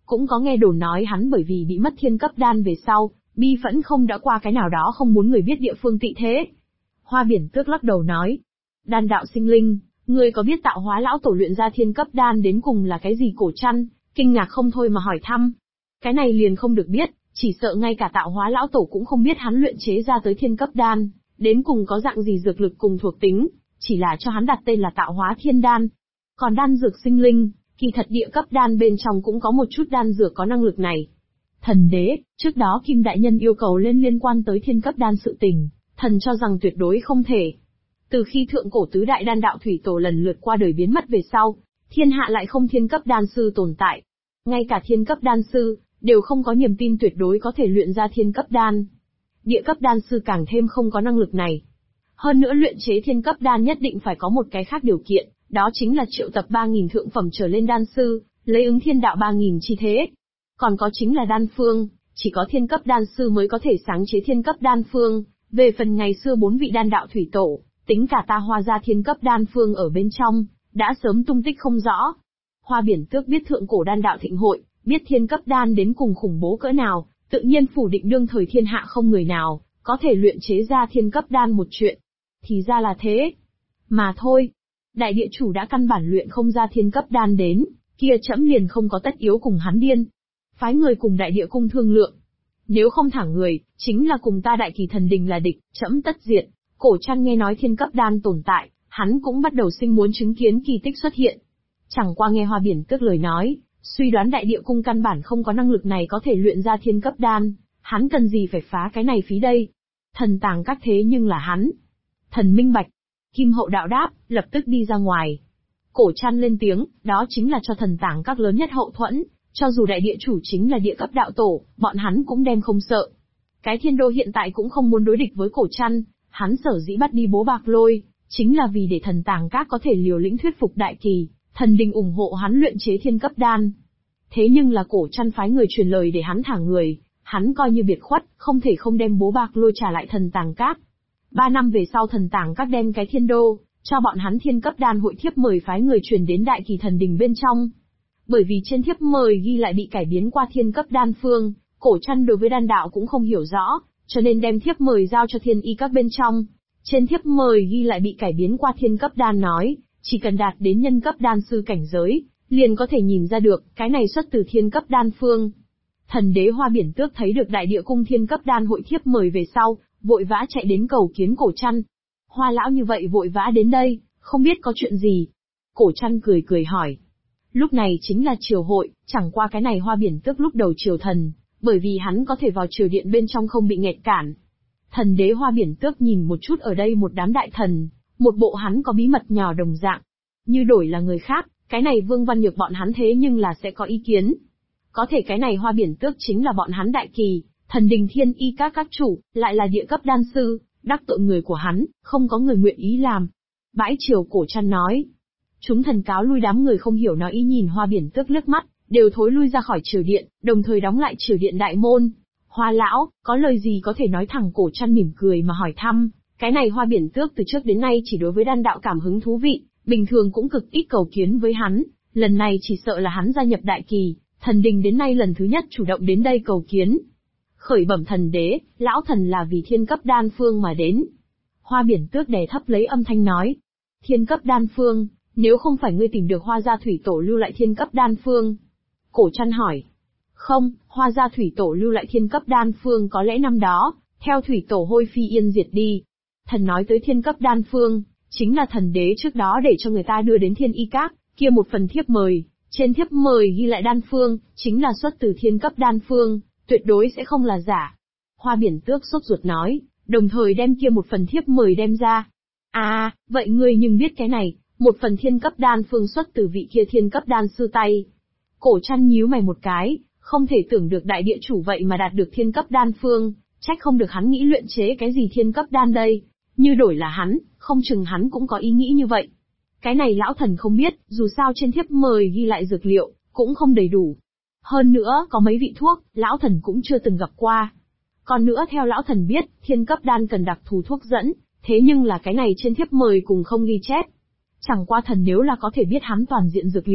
Cũng có nghe đồn nói hắn bởi vì bị mất thiên cấp đan về sau, bi phẫn không đã qua cái nào đó không muốn người biết địa phương tị thế. Hoa Biển Tước lắc đầu nói, đan đạo sinh linh, ngươi có biết tạo hóa lão tổ luyện ra thiên cấp đan đến cùng là cái gì? Cổ Trăn kinh ngạc không thôi mà hỏi thăm. Cái này liền không được biết, chỉ sợ ngay cả tạo hóa lão tổ cũng không biết hắn luyện chế ra tới thiên cấp đan, đến cùng có dạng gì dược lực cùng thuộc tính, chỉ là cho hắn đặt tên là tạo hóa thiên đan. Còn đan dược sinh linh, kỳ thật địa cấp đan bên trong cũng có một chút đan dược có năng lực này. Thần đế, trước đó Kim Đại Nhân yêu cầu lên liên quan tới thiên cấp đan sự tình, thần cho rằng tuyệt đối không thể. Từ khi thượng cổ tứ đại đan đạo thủy tổ lần lượt qua đời biến mất về sau, thiên hạ lại không thiên cấp đan sư tồn tại. Ngay cả thiên cấp đan sư, đều không có niềm tin tuyệt đối có thể luyện ra thiên cấp đan. Địa cấp đan sư càng thêm không có năng lực này. Hơn nữa luyện chế thiên cấp đan nhất định phải có một cái khác điều kiện, đó chính là triệu tập 3.000 thượng phẩm trở lên đan sư, lấy ứng thiên đạo 3.000 chi thế. Còn có chính là đan phương, chỉ có thiên cấp đan sư mới có thể sáng chế thiên cấp đan phương. Về phần ngày xưa 4 vị đan đạo thủy tổ, tính cả ta Hoa gia thiên cấp đan phương ở bên trong, đã sớm tung tích không rõ. Hoa Biển Tước biết thượng cổ đan đạo thịnh hội, biết thiên cấp đan đến cùng khủng bố cỡ nào, tự nhiên phủ định đương thời thiên hạ không người nào có thể luyện chế ra thiên cấp đan một chuyện. Thì ra là thế. Mà thôi, đại địa chủ đã căn bản luyện không ra thiên cấp đan đến, kia trẫm liền không có tất yếu cùng hắn điên. Phái người cùng đại địa cung thương lượng. Nếu không thả người, chính là cùng ta Đại Kỳ Thần Đình là địch, trẫm tất diệt. Cổ Trăn nghe nói thiên cấp đan tồn tại, hắn cũng bắt đầu sinh muốn chứng kiến kỳ tích xuất hiện. Chẳng qua nghe Hoa Biển Tước lời nói, suy đoán đại địa cung căn bản không có năng lực này có thể luyện ra thiên cấp đan, hắn cần gì phải phá cái này phí đây. Thần tàng các thế nhưng là hắn. Thần minh bạch. Kim Hậu đạo đáp, lập tức đi ra ngoài. Cổ Trăn lên tiếng, đó chính là cho thần tàng các lớn nhất hậu thuẫn, cho dù đại địa chủ chính là địa cấp đạo tổ, bọn hắn cũng đem không sợ. Cái thiên đô hiện tại cũng không muốn đối địch với Cổ Trăn, hắn sở dĩ bắt đi Bố Bạc Lôi, chính là vì để thần tàng các có thể liều lĩnh thuyết phục Đại Kỳ Thần Đình ủng hộ hắn luyện chế thiên cấp đan. Thế nhưng là Cổ Trăn phái người truyền lời để hắn thả người, hắn coi như biệt khuất, không thể không đem Bố Bạc Lôi trả lại thần tàng các. 3 năm về sau thần tàng các đem cái thiên đô, cho bọn hắn thiên cấp đan hội thiếp mời phái người truyền đến Đại Kỳ Thần Đình bên trong. Bởi vì trên thiếp mời ghi lại bị cải biến qua thiên cấp đan phương, Cổ Trăn đối với đan đạo cũng không hiểu rõ, cho nên đem thiếp mời giao cho thiên y các bên trong. Trên thiếp mời ghi lại bị cải biến qua thiên cấp đan nói, chỉ cần đạt đến nhân cấp đan sư cảnh giới, liền có thể nhìn ra được, cái này xuất từ thiên cấp đan phương. Thần đế Hoa Biển Tước thấy được đại địa cung thiên cấp đan hội thiếp mời về sau, vội vã chạy đến cầu kiến Cổ Trăn. Hoa lão như vậy vội vã đến đây, không biết có chuyện gì. Cổ Trăn cười cười hỏi. Lúc này chính là triều hội, chẳng qua cái này Hoa Biển Tước lúc đầu triều thần, bởi vì hắn có thể vào triều điện bên trong không bị nghẹt cản. Thần đế Hoa Biển Tước nhìn một chút ở đây một đám đại thần, một bộ hắn có bí mật nhỏ đồng dạng. Như đổi là người khác, cái này Vương Văn Nhược bọn hắn thế nhưng là sẽ có ý kiến. Có thể cái này Hoa Biển Tước chính là bọn hắn Đại Kỳ Thần Đình thiên y các chủ, lại là địa cấp đan sư, đắc tội người của hắn, không có người nguyện ý làm. Bãi triều Cổ Trăn nói. Chúng thần cáo lui, đám người không hiểu nói ý nhìn Hoa Biển Tước liếc mắt, đều thối lui ra khỏi triều điện, đồng thời đóng lại triều điện đại môn. Hoa lão, có lời gì có thể nói thẳng? Cổ Trăn mỉm cười mà hỏi thăm. Cái này Hoa Biển Tước từ trước đến nay chỉ đối với đan đạo cảm hứng thú vị, bình thường cũng cực ít cầu kiến với hắn, lần này chỉ sợ là hắn gia nhập Đại Kỳ Thần Đình đến nay lần thứ nhất chủ động đến đây cầu kiến. Khởi bẩm thần đế, lão thần là vì thiên cấp đan phương mà đến. Hoa Biển Tước đè thấp lấy âm thanh nói. Thiên cấp đan phương, nếu không phải ngươi tìm được Hoa gia thủy tổ lưu lại thiên cấp đan phương? Cổ Trăn hỏi. Không, Hoa gia thủy tổ lưu lại thiên cấp đan phương có lẽ năm đó, theo thủy tổ hôi phi yên diệt đi. Thần nói tới thiên cấp đan phương, chính là thần đế trước đó để cho người ta đưa đến thiên y các, kia một phần thiếp mời. Trên thiếp mời ghi lại đan phương, chính là xuất từ thiên cấp đan phương, tuyệt đối sẽ không là giả. Hoa Biển Tước sốt ruột nói, đồng thời đem kia một phần thiếp mời đem ra. À, vậy ngươi nhưng biết cái này, một phần thiên cấp đan phương xuất từ vị kia thiên cấp đan sư tay. Cổ Trăn nhíu mày một cái, không thể tưởng được đại địa chủ vậy mà đạt được thiên cấp đan phương, trách không được hắn nghĩ luyện chế cái gì thiên cấp đan đây. Như đổi là hắn, không chừng hắn cũng có ý nghĩ như vậy. Cái này lão thần không biết, dù sao trên thiếp mời ghi lại dược liệu, cũng không đầy đủ. Hơn nữa, có mấy vị thuốc, lão thần cũng chưa từng gặp qua. Còn nữa theo lão thần biết, thiên cấp đan cần đặc thù thuốc dẫn, thế nhưng là cái này trên thiếp mời cùng không ghi chép. Chẳng qua thần nếu là có thể biết hắn toàn diện dược liệu,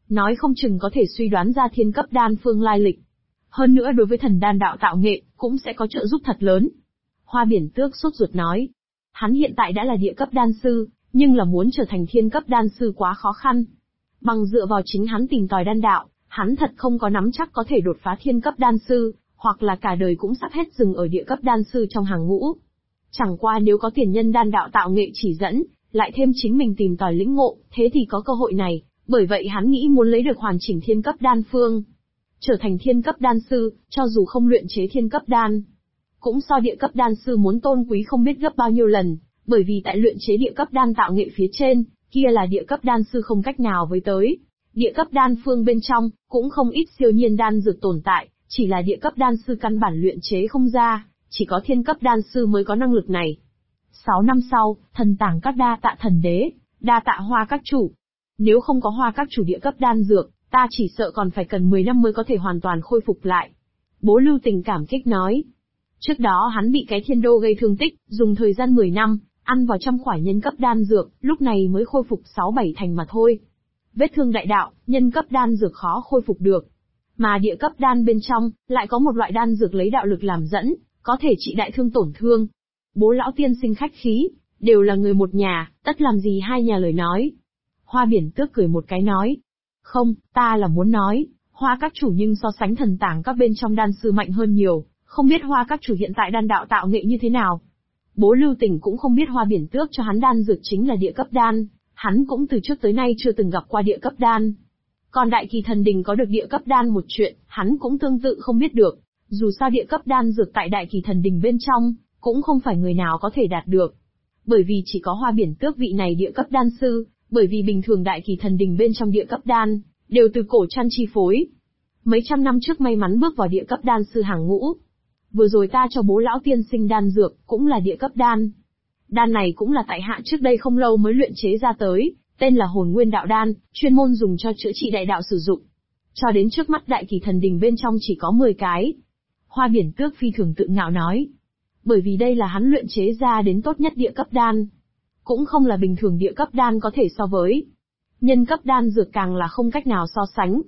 nói không chừng có thể suy đoán ra thiên cấp đan phương lai lịch. Hơn nữa đối với thần đan đạo tạo nghệ, cũng sẽ có trợ giúp thật lớn. Hoa Biển Tước sốt ruột nói. Hắn hiện tại đã là địa cấp đan sư, nhưng là muốn trở thành thiên cấp đan sư quá khó khăn. Bằng dựa vào chính hắn tìm tòi đan đạo, hắn thật không có nắm chắc có thể đột phá thiên cấp đan sư, hoặc là cả đời cũng sắp hết dừng ở địa cấp đan sư trong hàng ngũ. Chẳng qua nếu có tiền nhân đan đạo tạo nghệ chỉ dẫn, lại thêm chính mình tìm tòi lĩnh ngộ, thế thì có cơ hội này, bởi vậy hắn nghĩ muốn lấy được hoàn chỉnh thiên cấp đan phương. Trở thành thiên cấp đan sư, cho dù không luyện chế thiên cấp đan, cũng so địa cấp đan sư muốn tôn quý không biết gấp bao nhiêu lần, bởi vì tại luyện chế địa cấp đan tạo nghệ phía trên, kia là địa cấp đan sư không cách nào với tới. Địa cấp đan phương bên trong, cũng không ít siêu nhiên đan dược tồn tại, chỉ là địa cấp đan sư căn bản luyện chế không ra, chỉ có thiên cấp đan sư mới có năng lực này. 6 năm sau, thần tàng các đa tạ thần đế, đa tạ Hoa các chủ. Nếu không có Hoa các chủ địa cấp đan dược, ta chỉ sợ còn phải cần 10 năm mới có thể hoàn toàn khôi phục lại. Bố Lưu Tình cảm kích nói. Trước đó hắn bị cái thiên đô gây thương tích, dùng thời gian 10 năm, ăn vào trăm khỏa nhân cấp đan dược, lúc này mới khôi phục 6-7 thành mà thôi. Vết thương đại đạo, nhân cấp đan dược khó khôi phục được. Mà địa cấp đan bên trong, lại có một loại đan dược lấy đạo lực làm dẫn, có thể trị đại thương tổn thương. Bố lão tiên sinh khách khí, đều là người một nhà, tất làm gì hai nhà lời nói. Hoa Biển Tước cười một cái nói. Không, ta là muốn nói, Hoa các chủ nhưng so sánh thần tàng các bên trong đan sư mạnh hơn nhiều, không biết Hoa các chủ hiện tại đan đạo tạo nghệ như thế nào. Bố Lưu Tình cũng không biết Hoa Biển Tước cho hắn đan dược chính là địa cấp đan, hắn cũng từ trước tới nay chưa từng gặp qua địa cấp đan. Còn Đại Kỳ Thần Đình có được địa cấp đan một chuyện, hắn cũng tương tự không biết được, dù sao địa cấp đan dược tại Đại Kỳ Thần Đình bên trong, cũng không phải người nào có thể đạt được. Bởi vì chỉ có Hoa Biển Tước vị này địa cấp đan sư, bởi vì bình thường Đại Kỳ Thần Đình bên trong địa cấp đan, đều từ cổ chăn chi phối. Mấy trăm năm trước may mắn bước vào địa cấp đan sư hàng ngũ. Vừa rồi ta cho bố lão tiên sinh đan dược, cũng là địa cấp đan. Đan này cũng là tại hạ trước đây không lâu mới luyện chế ra tới, tên là Hồn Nguyên Đạo Đan, chuyên môn dùng cho chữa trị đại đạo sử dụng. Cho đến trước mắt Đại Kỳ Thần Đình bên trong chỉ có 10 cái. Hoa Biển Tước phi thường tự ngạo nói. Bởi vì đây là hắn luyện chế ra đến tốt nhất địa cấp đan. Cũng không là bình thường địa cấp đan có thể so với. Nhân cấp đan dược càng là không cách nào so sánh.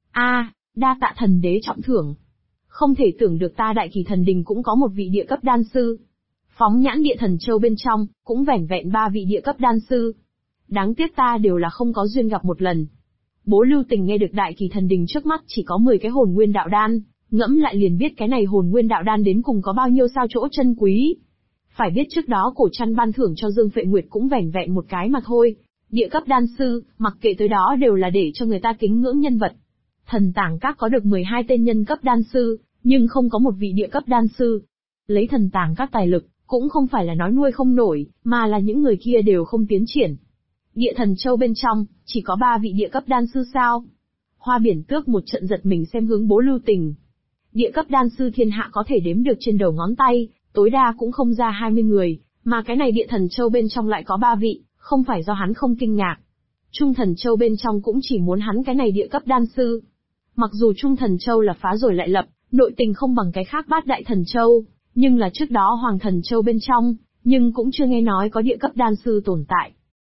Đa tạ thần đế trọng thưởng. Không thể tưởng được ta Đại Kỳ Thần Đình cũng có một vị địa cấp đan sư. Phóng nhãn địa thần châu bên trong, cũng vẻn vẹn 3 vị địa cấp đan sư. Đáng tiếc ta đều là không có duyên gặp một lần. Bố Lưu Tình nghe được Đại Kỳ Thần Đình trước mắt chỉ có 10 cái hồn nguyên đạo đan, ngẫm lại liền biết cái này hồn nguyên đạo đan đến cùng có bao nhiêu sao chỗ chân quý. Phải biết trước đó cổ chăn ban thưởng cho Dương Phệ Nguyệt cũng vẻn vẹn một cái mà thôi. Địa cấp đan sư, mặc kệ tới đó đều là để cho người ta kính ngưỡng nhân vật. Thần tàng các có được 12 tên nhân cấp đan sư, nhưng không có một vị địa cấp đan sư. Lấy thần tàng các tài lực, cũng không phải là nói nuôi không nổi, mà là những người kia đều không tiến triển. Địa thần châu bên trong, chỉ có 3 vị địa cấp đan sư sao? Hoa Biển Tước một trận giật mình xem hướng Bố Lưu Tình. Địa cấp đan sư thiên hạ có thể đếm được trên đầu ngón tay, tối đa cũng không ra 20 người, mà cái này địa thần châu bên trong lại có 3 vị, không phải do hắn không kinh ngạc. Trung thần châu bên trong cũng chỉ muốn hắn cái này địa cấp đan sư. Mặc dù Trung thần châu là phá rồi lại lập, nội tình không bằng cái khác Bát Đại thần châu, nhưng là trước đó Hoàng thần châu bên trong, nhưng cũng chưa nghe nói có địa cấp đan sư tồn tại.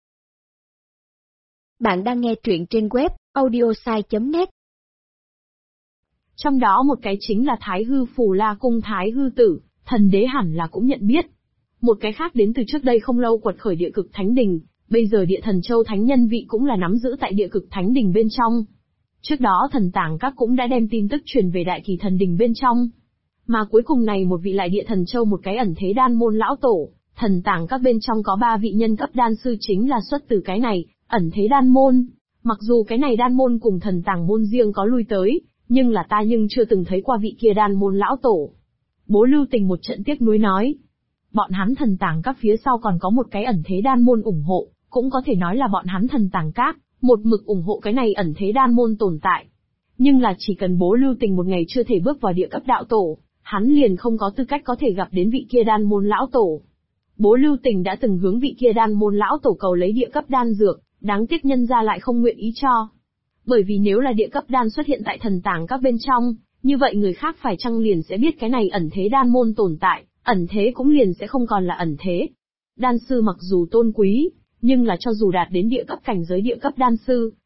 Bạn đang nghe truyện trên web audiosai.net. Trong đó một cái chính là Thái Hư Phù La Cung Thái Hư Tử, thần đế hẳn là cũng nhận biết. Một cái khác đến từ trước đây không lâu quật khởi địa cực Thánh Đình, bây giờ địa thần châu thánh nhân vị cũng là nắm giữ tại địa cực Thánh Đình bên trong. Trước đó thần tàng các cũng đã đem tin tức truyền về Đại Kỳ Thần Đình bên trong. Mà cuối cùng này một vị lại địa thần châu một cái ẩn thế đan môn lão tổ, thần tàng các bên trong có 3 vị nhân cấp đan sư chính là xuất từ cái này, ẩn thế đan môn. Mặc dù cái này đan môn cùng thần tàng môn riêng có lui tới, nhưng là ta chưa từng thấy qua vị kia đan môn lão tổ. Bố Lưu Tình một trận tiếc nuối nói. Bọn hắn thần tàng các phía sau còn có một cái ẩn thế đan môn ủng hộ, cũng có thể nói là bọn hắn thần tàng các một mực ủng hộ cái này ẩn thế đan môn tồn tại. Nhưng là chỉ cần Bố Lưu Tình một ngày chưa thể bước vào địa cấp đạo tổ, hắn liền không có tư cách có thể gặp đến vị kia đan môn lão tổ. Bố Lưu Tình đã từng hướng vị kia đan môn lão tổ cầu lấy địa cấp đan dược, đáng tiếc nhân gia lại không nguyện ý cho. Bởi vì nếu là địa cấp đan xuất hiện tại thần tàng các bên trong, như vậy người khác phải chăng liền sẽ biết cái này ẩn thế đan môn tồn tại, ẩn thế cũng liền sẽ không còn là ẩn thế. Đan sư mặc dù tôn quý, nhưng là cho dù đạt đến địa cấp cảnh giới địa cấp đan sư,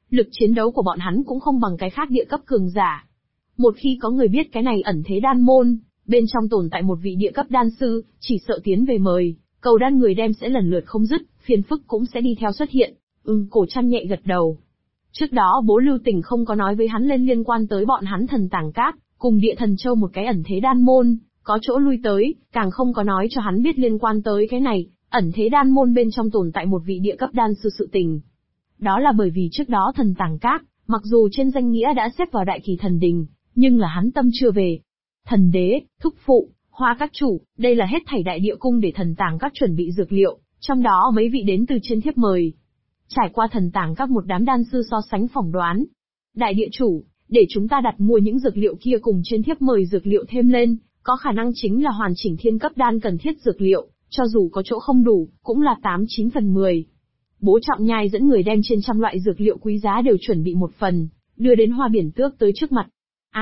Lực chiến đấu của bọn hắn cũng không bằng cái khác địa cấp cường giả. Một khi có người biết cái này ẩn thế đan môn, bên trong tồn tại một vị địa cấp đan sư, chỉ sợ tiến về mời, cầu đan người đem sẽ lần lượt không dứt, phiền phức cũng sẽ đi theo xuất hiện. Cổ Trăn nhẹ gật đầu. Trước đó bố Lưu Tình không có nói với hắn lên liên quan tới bọn hắn thần tàng cát, cùng địa thần châu một cái ẩn thế đan môn, có chỗ lui tới, càng không có nói cho hắn biết liên quan tới cái này, ẩn thế đan môn bên trong tồn tại một vị địa cấp đan sư sự tình. Đó là bởi vì trước đó thần tàng cát, mặc dù trên danh nghĩa đã xếp vào đại kỳ thần đình, nhưng là hắn tâm chưa về. Thần đế, thúc phụ, Hoa các chủ, đây là hết thảy đại địa cung để thần tàng các chuẩn bị dược liệu, trong đó mấy vị đến từ trên thiếp mời. Trải qua thần tàng các một đám đan sư so sánh phỏng đoán. Đại địa chủ, để chúng ta đặt mua những dược liệu kia cùng trên thiếp mời dược liệu thêm lên, có khả năng chính là hoàn chỉnh thiên cấp đan cần thiết dược liệu, cho dù có chỗ không đủ, cũng là 8-9 phần 10. Bố Trọng Nhai dẫn người đem trên trăm loại dược liệu quý giá đều chuẩn bị một phần, đưa đến Hoa Biển Tước tới trước mặt.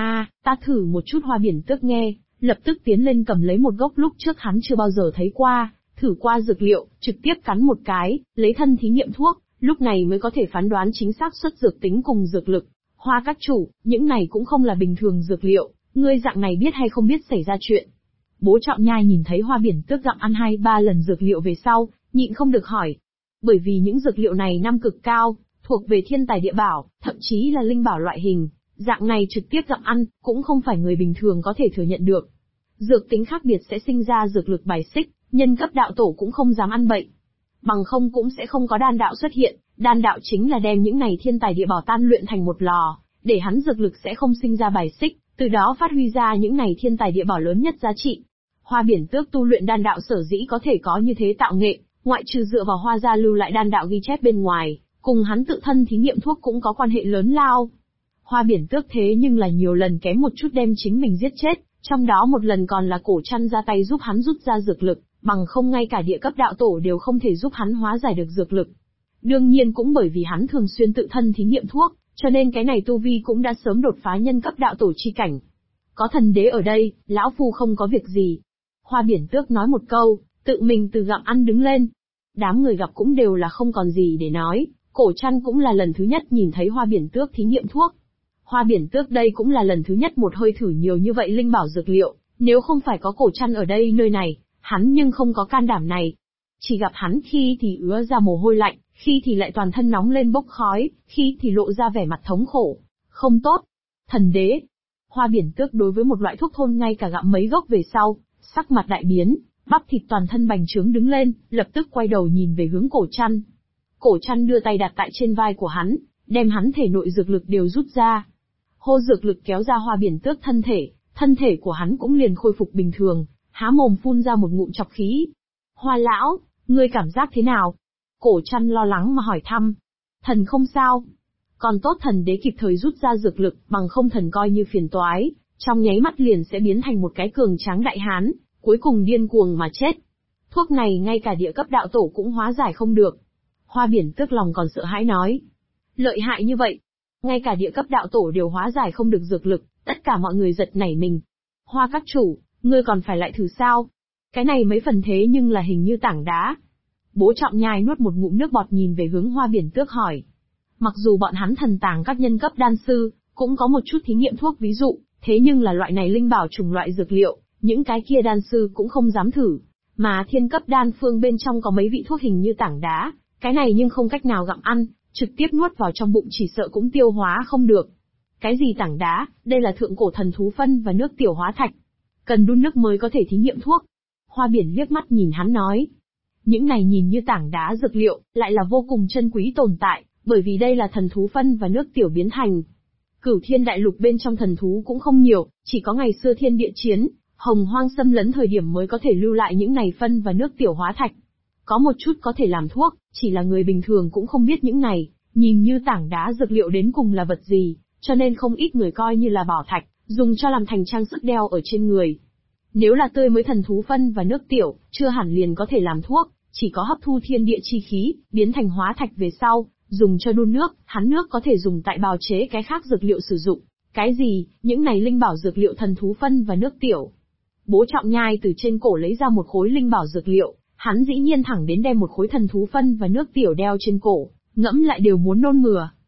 Ta thử một chút. Hoa Biển Tước nghe, lập tức tiến lên cầm lấy một gốc lúc trước hắn chưa bao giờ thấy qua, thử qua dược liệu, trực tiếp cắn một cái, lấy thân thí nghiệm thuốc, lúc này mới có thể phán đoán chính xác xuất dược tính cùng dược lực. Hoa các chủ, những này cũng không là bình thường dược liệu, ngươi dạng này biết hay không biết xảy ra chuyện. Bố Trọng Nhai nhìn thấy Hoa Biển Tước gặm ăn 2-3 lần dược liệu về sau, nhịn không được hỏi. Bởi vì những dược liệu này năm cực cao, thuộc về thiên tài địa bảo, thậm chí là linh bảo loại hình, dạng này trực tiếp gặm ăn, cũng không phải người bình thường có thể thừa nhận được. Dược tính khác biệt sẽ sinh ra dược lực bài xích, nhân cấp đạo tổ cũng không dám ăn bậy. Bằng không cũng sẽ không có đan đạo xuất hiện, đan đạo chính là đem những này thiên tài địa bảo tan luyện thành một lò, để hắn dược lực sẽ không sinh ra bài xích, từ đó phát huy ra những này thiên tài địa bảo lớn nhất giá trị. Hoa Biển Tước tu luyện đan đạo sở dĩ có thể có như thế tạo nghệ, ngoại trừ dựa vào Hoa gia lưu lại đan đạo ghi chép bên ngoài, cùng hắn tự thân thí nghiệm thuốc cũng có quan hệ lớn lao. Hoa Biển Tước thế nhưng là nhiều lần kém một chút đem chính mình giết chết, trong đó một lần còn là Cổ Trăn ra tay giúp hắn rút ra dược lực, bằng không ngay cả địa cấp đạo tổ đều không thể giúp hắn hóa giải được dược lực. Đương nhiên cũng bởi vì hắn thường xuyên tự thân thí nghiệm thuốc, cho nên cái này tu vi cũng đã sớm đột phá nhân cấp đạo tổ chi cảnh. Có thần đế ở đây, lão phu không có việc gì. Hoa Biển Tước nói một câu, tự mình từ gặm ăn đứng lên. Đám người gặp cũng đều là không còn gì để nói, Cổ Trăn cũng là lần thứ nhất nhìn thấy Hoa Biển Tước thí nghiệm thuốc. Hoa Biển Tước đây cũng là lần thứ nhất một hơi thử nhiều như vậy linh bảo dược liệu, nếu không phải có Cổ Trăn ở đây nơi này, hắn nhưng không có can đảm này. Chỉ gặp hắn khi thì ứa ra mồ hôi lạnh, khi thì lại toàn thân nóng lên bốc khói, khi thì lộ ra vẻ mặt thống khổ. Không tốt. Thần đế. Hoa Biển Tước đối với một loại thuốc thôn ngay cả gặm mấy gốc về sau, sắc mặt đại biến, bắp thịt toàn thân bành trướng đứng lên, lập tức quay đầu nhìn về hướng Cổ Trăn. Cổ Trăn đưa tay đặt tại trên vai của hắn, đem hắn thể nội dược lực đều rút ra. Hô dược lực kéo ra Hoa Biển Tước thân thể của hắn cũng liền khôi phục bình thường, há mồm phun ra một ngụm trọc khí. Hoa lão, ngươi cảm giác thế nào? Cổ Trăn lo lắng mà hỏi thăm. Thần không sao. Còn tốt thần đế kịp thời rút ra dược lực, bằng không thần coi như phiền toái, trong nháy mắt liền sẽ biến thành một cái cường tráng đại hán, cuối cùng điên cuồng mà chết. Thuốc này ngay cả địa cấp đạo tổ cũng hóa giải không được. Hoa Biển Tước lòng còn sợ hãi nói. Lợi hại như vậy. Ngay cả địa cấp đạo tổ đều hóa giải không được dược lực, tất cả mọi người giật nảy mình. Hoa các chủ, ngươi còn phải lại thử sao? Cái này mấy phần thế nhưng là hình như tảng đá. Bố Trọng Nhai nuốt một ngụm nước bọt nhìn về hướng Hoa Biển Tước hỏi. Mặc dù bọn hắn thần tàng các nhân cấp đan sư, cũng có một chút thí nghiệm thuốc ví dụ, thế nhưng là loại này linh bảo trùng loại dược liệu, những cái kia đan sư cũng không dám thử. Mà thiên cấp đan phương bên trong có mấy vị thuốc hình như tảng đá, cái này nhưng không cách nào gặm ăn, trực tiếp nuốt vào trong bụng chỉ sợ cũng tiêu hóa không được. Cái gì tảng đá, đây là thượng cổ thần thú phân và nước tiểu hóa thạch. Cần đun nước mới có thể thí nghiệm thuốc. Hoa Biển liếc mắt nhìn hắn nói. Những này nhìn như tảng đá dược liệu, lại là vô cùng chân quý tồn tại, bởi vì đây là thần thú phân và nước tiểu biến thành. Cửu Thiên Đại Lục bên trong thần thú cũng không nhiều, chỉ có ngày xưa thiên địa chiến, hồng hoang xâm lấn thời điểm mới có thể lưu lại những này phân và nước tiểu hóa thạch. Có một chút có thể làm thuốc, chỉ là người bình thường cũng không biết những này, nhìn như tảng đá dược liệu đến cùng là vật gì, cho nên không ít người coi như là bảo thạch, dùng cho làm thành trang sức đeo ở trên người. Nếu là tươi mới thần thú phân và nước tiểu, chưa hẳn liền có thể làm thuốc, chỉ có hấp thu thiên địa chi khí, biến thành hóa thạch về sau, dùng cho đun nước, hắn nước có thể dùng tại bào chế cái khác dược liệu sử dụng. Cái gì, những này linh bảo dược liệu thần thú phân và nước tiểu. Bố Trọng Nhai từ trên cổ lấy ra một khối linh bảo dược liệu, hắn dĩ nhiên thẳng đến đem một khối thần thú phân và nước tiểu đeo trên cổ, ngẫm lại đều muốn nôn mửa.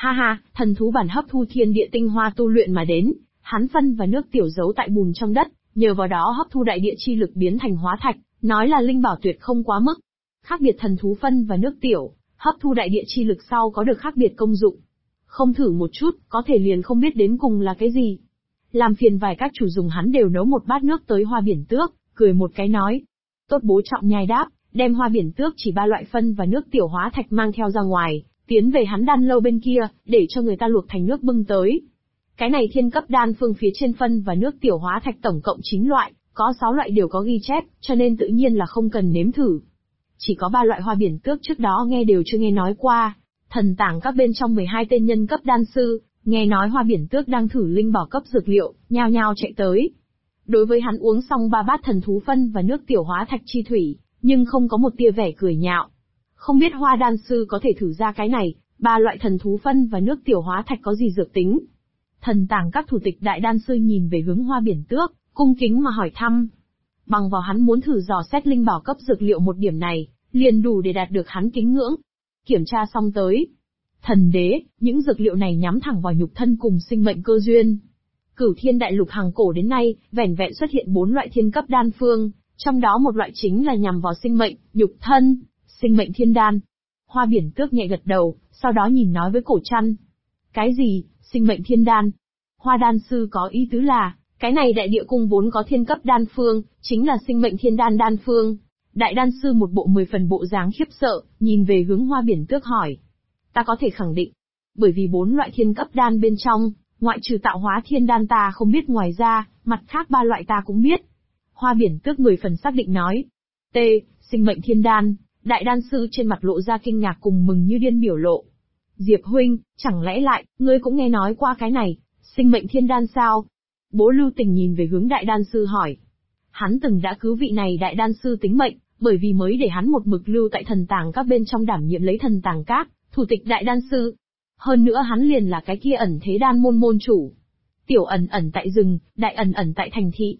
Ha ha, thần thú bản hấp thu thiên địa tinh hoa tu luyện mà đến, hắn phân và nước tiểu giấu tại bùn trong đất, nhờ vào đó hấp thu đại địa chi lực biến thành hóa thạch, nói là linh bảo tuyệt không quá mức. Khác biệt thần thú phân và nước tiểu, hấp thu đại địa chi lực sau có được khác biệt công dụng. Không thử một chút, có thể liền không biết đến cùng là cái gì. Làm phiền vài các chủ dùng hắn đều nấu một bát nước tới Hoa Biển Tước, cười một cái nói. Tốt, bố trọng nhai đáp, đem Hoa Biển Tước chỉ 3 loại phân và nước tiểu hóa thạch mang theo ra ngoài, tiến về hắn đan lâu bên kia, để cho người ta luộc thành nước bưng tới. Cái này thiên cấp đan phương phía trên phân và nước tiểu hóa thạch tổng cộng 9 loại, có 6 loại đều có ghi chép, cho nên tự nhiên là không cần nếm thử. Chỉ có 3 loại Hoa Biển Tước trước đó nghe đều chưa nghe nói qua. Thần tàng các bên trong 12 tên nhân cấp đan sư, nghe nói Hoa Biển Tước đang thử linh bảo cấp dược liệu, nhao nhao chạy tới. Đối với hắn uống xong 3 bát thần thú phân và nước tiểu hóa thạch chi thủy, nhưng không có một tia vẻ cười nhạo. Không biết Hoa đan sư có thể thử ra cái này, 3 loại thần thú phân và nước tiểu hóa thạch có gì dược tính. Thần tàng các thủ tịch đại đan sư nhìn về hướng Hoa Biển Tước, cung kính mà hỏi thăm. Bằng vào hắn muốn thử dò xét linh bảo cấp dược liệu một điểm này, liền đủ để đạt được hắn kính ngưỡng. Kiểm tra xong tới. Thần đế, những dược liệu này nhắm thẳng vào nhục thân cùng sinh mệnh cơ duyên. Cửu Thiên Đại Lục hàng cổ đến nay, vẻn vẹn xuất hiện 4 loại thiên cấp đan phương, trong đó một loại chính là nhằm vào sinh mệnh, nhục thân, sinh mệnh thiên đan. Hoa Biển Tước nhẹ gật đầu, sau đó nhìn nói với Cổ Trăn. Cái gì, sinh mệnh thiên đan? Hoa đan sư có ý tứ là, cái này đại địa cung vốn có thiên cấp đan phương, chính là sinh mệnh thiên đan đan phương. Đại đan sư một bộ 10 phần bộ dáng khiếp sợ, nhìn về hướng Hoa Biển Tước hỏi. Ta có thể khẳng định, bởi vì 4 loại thiên cấp đan bên trong, ngoại trừ tạo hóa thiên đan ta không biết, ngoài ra, mặt khác 3 loại ta cũng biết. Hoa Biển Tước 10 phần xác định nói. T. Sinh mệnh thiên đan. Đại đan sư trên mặt lộ ra kinh ngạc cùng mừng như điên biểu lộ. Diệp huynh, chẳng lẽ lại, ngươi cũng nghe nói qua cái này, sinh mệnh thiên đan sao? Bố Lưu Tình nhìn về hướng đại đan sư hỏi. Hắn từng đã cứu vị này đại đan sư tính mệnh, bởi vì mới để hắn một mực lưu tại thần tàng các bên trong đảm nhiệm lấy thần tàng các, thủ tịch đại đan sư. Hơn nữa hắn liền là cái kia ẩn thế đan môn môn chủ. Tiểu ẩn ẩn tại rừng, đại ẩn ẩn tại thành thị.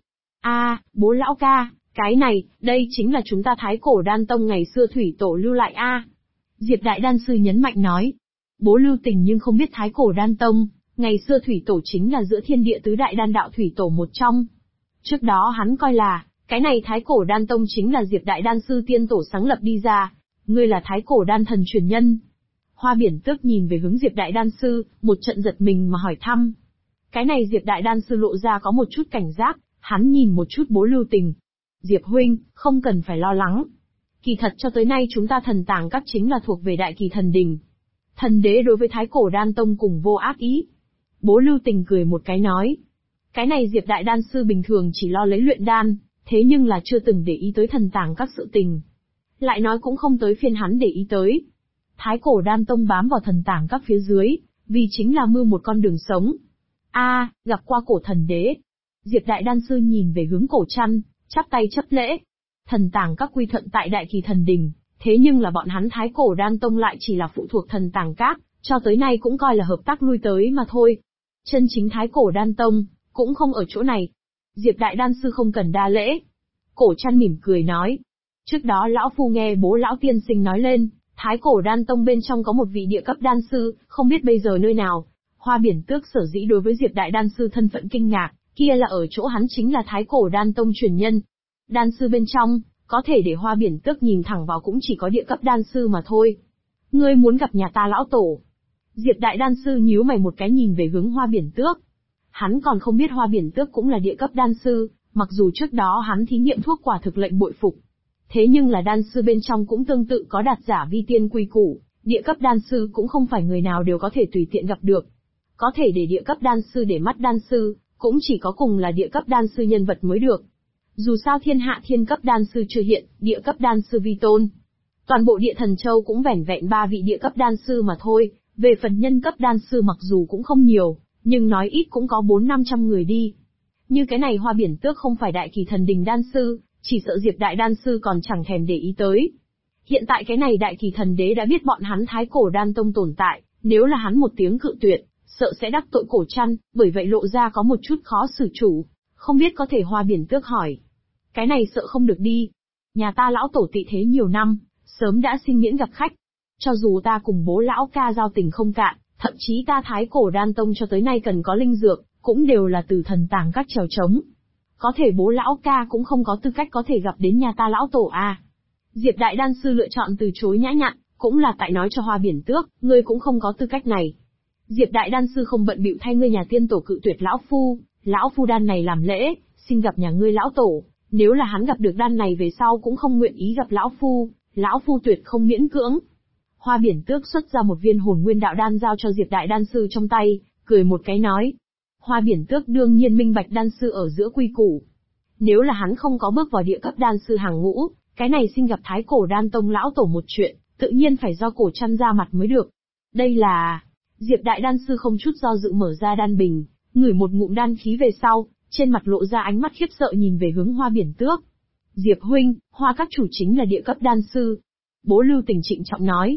Bố lão ca, cái này, đây chính là chúng ta Thái Cổ Đan Tông ngày xưa thủy tổ lưu lại Diệp đại đan sư nhấn mạnh nói. Bố Lưu Tình nhưng không biết Thái Cổ Đan Tông, ngày xưa thủy tổ chính là giữa thiên địa tứ đại đan đạo thủy tổ một trong. Trước đó hắn coi là, cái này Thái Cổ Đan Tông chính là Diệp đại đan sư tiên tổ sáng lập đi ra. Ngươi là Thái Cổ Đan thần truyền nhân. Hoa Biển Tước nhìn về hướng Diệp đại đan sư, một trận giật mình mà hỏi thăm. Cái này Diệp đại đan sư lộ ra có một chút cảnh giác, hắn nhìn một chút bố Lưu Tình. Diệp huynh, không cần phải lo lắng. Kỳ thật cho tới nay chúng ta thần tàng các chính là thuộc về đại kỳ thần đình. Thần đế đối với Thái Cổ Đan Tông cùng vô ác ý. Bố Lưu Tình cười một cái nói. Cái này Diệp đại đan sư bình thường chỉ lo lấy luyện đan, thế nhưng là chưa từng để ý tới thần tàng các sự tình. Lại nói cũng không tới phiên hắn để ý tới. Thái Cổ Đan Tông bám vào thần tàng các phía dưới, vì chính là mưu một con đường sống. Gặp qua cổ thần đế. Diệp đại đan sư nhìn về hướng Cổ Trăn, chắp tay chấp lễ. Thần tàng các quy thuận tại đại kỳ thần đình, thế nhưng là bọn hắn Thái Cổ Đan Tông lại chỉ là phụ thuộc thần tàng các, cho tới nay cũng coi là hợp tác lui tới mà thôi. Chân chính Thái Cổ Đan Tông, cũng không ở chỗ này. Diệp đại đan sư không cần đa lễ. Cổ Trăn mỉm cười nói. Trước đó lão phu nghe bố lão tiên sinh nói lên, Thái Cổ Đan Tông bên trong có một vị địa cấp đan sư, không biết bây giờ nơi nào. Hoa Biển Tước sở dĩ đối với Diệp đại đan sư thân phận kinh ngạc, kia là ở chỗ hắn chính là Thái Cổ Đan Tông truyền nhân. Đan sư bên trong, có thể để Hoa Biển Tước nhìn thẳng vào cũng chỉ có địa cấp đan sư mà thôi. Ngươi muốn gặp nhà ta lão tổ. Diệp đại đan sư nhíu mày một cái nhìn về hướng Hoa Biển Tước. Hắn còn không biết Hoa Biển Tước cũng là địa cấp đan sư, mặc dù trước đó hắn thí nghiệm thuốc quả thực lệnh bội phục. Thế nhưng là đan sư bên trong cũng tương tự có đạt giả vi tiên quy củ, địa cấp đan sư cũng không phải người nào đều có thể tùy tiện gặp được. Có thể để địa cấp đan sư để mắt đan sư, cũng chỉ có cùng là địa cấp đan sư nhân vật mới được. Dù sao thiên hạ thiên cấp đan sư chưa hiện, địa cấp đan sư vi tôn. Toàn bộ địa thần châu cũng vẻn vẹn 3 vị địa cấp đan sư mà thôi, về phần nhân cấp đan sư mặc dù cũng không nhiều, nhưng nói ít cũng có 400-500 người đi. Như cái này Hoa Biển Tước không phải đại kỳ thần đình đan sư, chỉ sợ Diệp đại đan sư còn chẳng thèm để ý tới. Hiện tại cái này đại kỳ thần đế đã biết bọn hắn Thái Cổ Đan Tông tồn tại, nếu là hắn một tiếng cự tuyệt, sợ sẽ đắc tội Cổ Trăn, bởi vậy lộ ra có một chút khó xử chủ. Không biết có thể Hoa Biển Tước hỏi. Cái này sợ không được đi. Nhà ta lão tổ tị thế nhiều năm, sớm đã xin miễn gặp khách. Cho dù ta cùng bố lão ca giao tình không cạn, Thậm chí ta Thái Cổ Đan Tông cho tới nay cần có linh dược, cũng đều là từ thần tàng các trèo trống. Có thể bố lão ca cũng không có tư cách có thể gặp đến nhà ta lão tổ à. Diệp Đại Đan Sư lựa chọn từ chối nhã nhặn, cũng là tại nói cho Hoa Biển Tước, ngươi cũng không có tư cách này. Diệp Đại Đan Sư không bận bịu thay ngươi nhà tiên tổ cự tuyệt lão phu đan này làm lễ, xin gặp nhà ngươi lão tổ, nếu là hắn gặp được đan này về sau cũng không nguyện ý gặp lão phu tuyệt không miễn cưỡng. Hoa Biển Tước xuất ra một viên hồn nguyên đạo đan giao cho Diệp Đại Đan Sư trong tay, cười một cái nói. Hoa Biển Tước đương nhiên minh bạch đan sư ở giữa quy củ. Nếu là hắn không có bước vào địa cấp đan sư hàng ngũ, cái này xin gặp Thái Cổ Đan Tông lão tổ một chuyện, tự nhiên phải do Cổ Trăn ra mặt mới được. Đây là... Diệp Đại Đan Sư không chút do dự mở ra đan bình, ngửi một ngụm đan khí về sau, trên mặt lộ ra ánh mắt khiếp sợ nhìn về hướng Hoa Biển Tước. Diệp huynh, Hoa các chủ chính là địa cấp đan sư. Bố Lưu Tình trịnh trọng nói.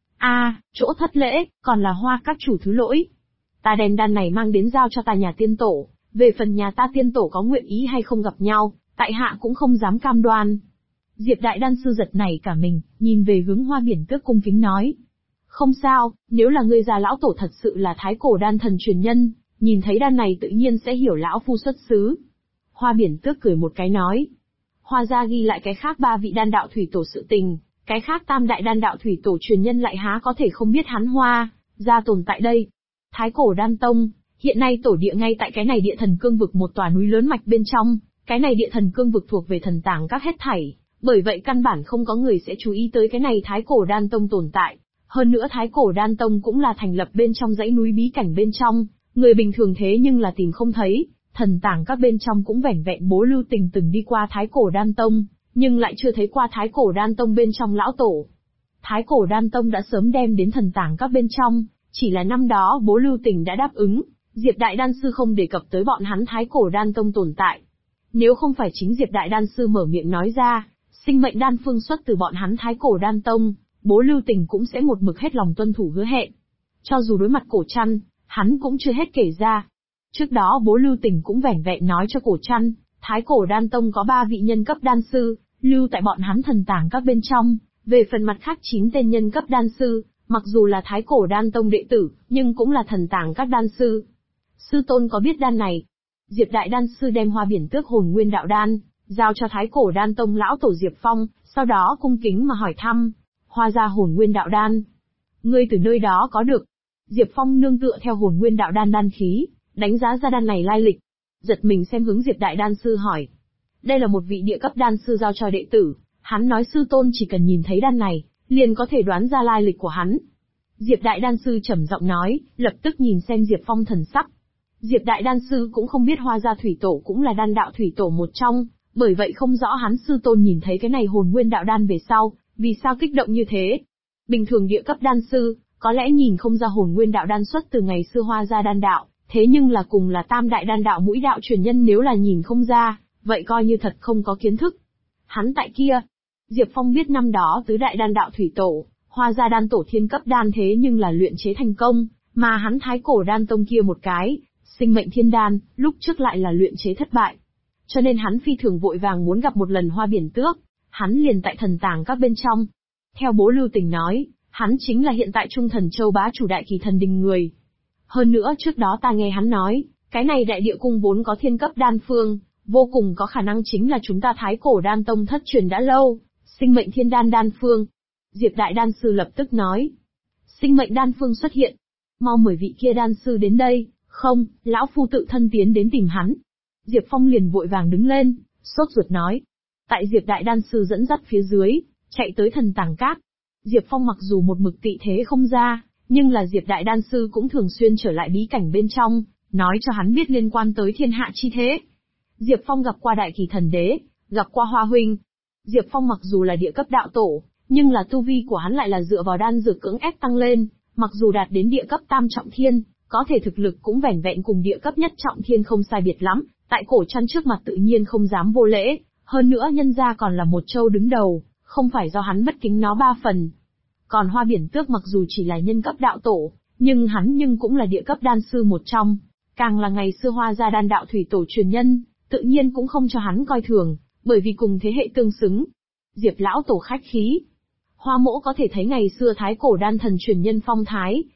Chỗ thất lễ, còn là Hoa các chủ thứ lỗi. Ta đem đan này mang đến giao cho ta nhà tiên tổ, về phần nhà ta tiên tổ có nguyện ý hay không gặp nhau, tại hạ cũng không dám cam đoan. Diệp Đại Đan Sư giật nảy cả mình, nhìn về hướng Hoa Biển Tước cung kính nói. Không sao, nếu là ngươi già lão tổ thật sự là Thái Cổ Đan thần truyền nhân, nhìn thấy đan này tự nhiên sẽ hiểu lão phu xuất xứ. Hoa Biển Tước cười một cái nói. Hoa gia ghi lại cái khác 3 vị đan đạo thủy tổ sự tình, cái khác tam đại đan đạo thủy tổ truyền nhân lại há có thể không biết hắn Hoa gia tồn tại đây. Thái Cổ Đan Tông, hiện nay tổ địa ngay tại cái này địa thần cương vực một tòa núi lớn mạch bên trong, cái này địa thần cương vực thuộc về thần tàng các hết thảy, bởi vậy căn bản không có người sẽ chú ý tới cái này Thái Cổ Đan Tông tồn tại. Hơn nữa Thái Cổ Đan Tông cũng là thành lập bên trong dãy núi bí cảnh bên trong, người bình thường thế nhưng là tìm không thấy, thần tàng các bên trong cũng vẻn vẹn Bố Lưu Tình từng đi qua Thái Cổ Đan Tông, nhưng lại chưa thấy qua Thái Cổ Đan Tông bên trong lão tổ. Thái Cổ Đan Tông đã sớm đem đến thần tàng các bên trong, chỉ là năm đó Bố Lưu Tình đã đáp ứng, Diệp Đại Đan Sư không đề cập tới bọn hắn Thái Cổ Đan Tông tồn tại. Nếu không phải chính Diệp Đại Đan Sư mở miệng nói ra, sinh mệnh đan phương xuất từ bọn hắn Thái Cổ Đan Tông, Bố Lưu Tình cũng sẽ một mực hết lòng tuân thủ hứa hẹn. Cho dù đối mặt Cổ Trăn, hắn cũng chưa hết kể ra. Trước đó Bố Lưu Tình cũng vẻn vẹn nói cho Cổ Trăn, Thái Cổ Đan Tông có 3 vị nhân cấp đan sư, lưu tại bọn hắn thần tàng các bên trong, về phần mặt khác 9 tên nhân cấp đan sư, mặc dù là Thái Cổ Đan Tông đệ tử, nhưng cũng là thần tàng các đan sư. Sư tôn có biết đan này? Diệp Đại Đan Sư đem Hoa Biển Tước hồn nguyên đạo đan, giao cho Thái Cổ Đan Tông lão tổ Diệp Phong, sau đó cung kính mà hỏi thăm. Hoa ra hồn nguyên đạo đan. Ngươi từ nơi đó có được. Diệp Phong nương tựa theo hồn nguyên đạo đan đan khí, đánh giá ra đan này lai lịch. Giật mình xem hướng Diệp Đại Đan Sư hỏi. Đây là một vị địa cấp đan sư giao cho đệ tử, hắn nói sư tôn chỉ cần nhìn thấy đan này, liền có thể đoán ra lai lịch của hắn. Diệp Đại Đan Sư trầm giọng nói, lập tức nhìn xem Diệp Phong thần sắc. Diệp Đại Đan Sư cũng không biết Hoa gia thủy tổ cũng là đan đạo thủy tổ một trong, bởi vậy không rõ hắn sư tôn nhìn thấy cái này hồn nguyên đạo đan về sau, vì sao kích động như thế. Bình thường địa cấp đan sư, có lẽ nhìn không ra hồn nguyên đạo đan xuất từ ngày xưa Hoa gia đan đạo, thế nhưng là cùng là tam đại đan đạo mũi đạo truyền nhân nếu là nhìn không ra, vậy coi như thật không có kiến thức. Hắn tại kia, Diệp Phong biết năm đó tứ đại đan đạo thủy tổ, Hoa gia đan tổ thiên cấp đan thế nhưng là luyện chế thành công, mà hắn Thái Cổ Đan Tông kia một cái, sinh mệnh thiên đan, lúc trước lại là luyện chế thất bại. Cho nên hắn phi thường vội vàng muốn gặp một lần Hoa Biển Tước, hắn liền tại thần tàng các bên trong. Theo Bố Lưu Tình nói, hắn chính là hiện tại Trung Thần Châu bá chủ Đại Kỳ Thần Đình người. Hơn nữa trước đó ta nghe hắn nói, cái này đại địa cung vốn có thiên cấp đan phương, vô cùng có khả năng chính là chúng ta Thái Cổ Đan Tông thất truyền đã lâu, sinh mệnh thiên đan đan phương. Diệp Đại Đan Sư lập tức nói, sinh mệnh đan phương xuất hiện, mau mời vị kia đan sư đến đây. Không, lão phu tự thân tiến đến tìm hắn. Diệp Phong liền vội vàng đứng lên, sốt ruột nói. Tại Diệp Đại Đan Sư dẫn dắt phía dưới, chạy tới thần tàng cát. Diệp Phong mặc dù một mực tị thế không ra, nhưng là Diệp Đại Đan Sư cũng thường xuyên trở lại bí cảnh bên trong, nói cho hắn biết liên quan tới thiên hạ chi thế. Diệp Phong gặp qua Đại Kỳ Thần Đế, gặp qua Hoa Huynh. Diệp Phong mặc dù là địa cấp đạo tổ, nhưng là tu vi của hắn lại là dựa vào đan dược cưỡng ép tăng lên, mặc dù đạt đến địa cấp tam trọng thiên, có thể thực lực cũng vẻn vẹn cùng địa cấp nhất trọng thiên không sai biệt lắm, tại Cổ Trăn trước mặt tự nhiên không dám vô lễ, hơn nữa nhân gia còn là một châu đứng đầu, không phải do hắn bất kính nó 3 phần. Còn Hoa Biển Tước mặc dù chỉ là nhân cấp đạo tổ, nhưng hắn cũng là địa cấp đan sư một trong, càng là ngày xưa Hoa gia đan đạo thủy tổ truyền nhân, tự nhiên cũng không cho hắn coi thường, bởi vì cùng thế hệ tương xứng. Diệp lão tổ khách khí. Hoa mỗ có thể thấy ngày xưa Thái Cổ đan thần truyền nhân phong thái,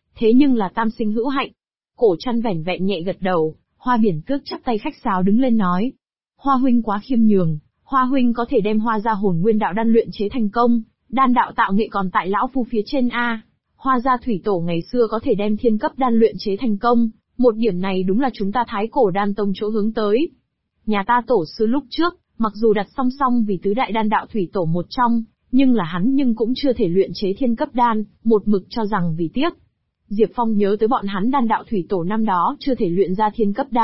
Thế nhưng là tam sinh hữu hạnh. Cổ Trăn vẻn vẹn nhẹ gật đầu, Hoa Biển Tước chắp tay khách sáo đứng lên nói. Hoa huynh quá khiêm nhường, Hoa huynh có thể đem Hoa gia hồn nguyên đạo đan luyện chế thành công, đan đạo tạo nghệ còn tại lão phu phía trên a. Hoa gia thủy tổ ngày xưa có thể đem thiên cấp đan luyện chế thành công, một điểm này đúng là chúng ta Thái Cổ Đan Tông chỗ hướng tới. Nhà ta tổ sư lúc trước, mặc dù đặt song song vì tứ đại đan đạo thủy tổ một trong, nhưng là hắn cũng chưa thể luyện chế thiên cấp đan, một mực cho rằng vì tiếc. Diệp Phong nhớ tới bọn hắn đan đạo thủy tổ năm đó chưa thể luyện ra thiên cấp đan.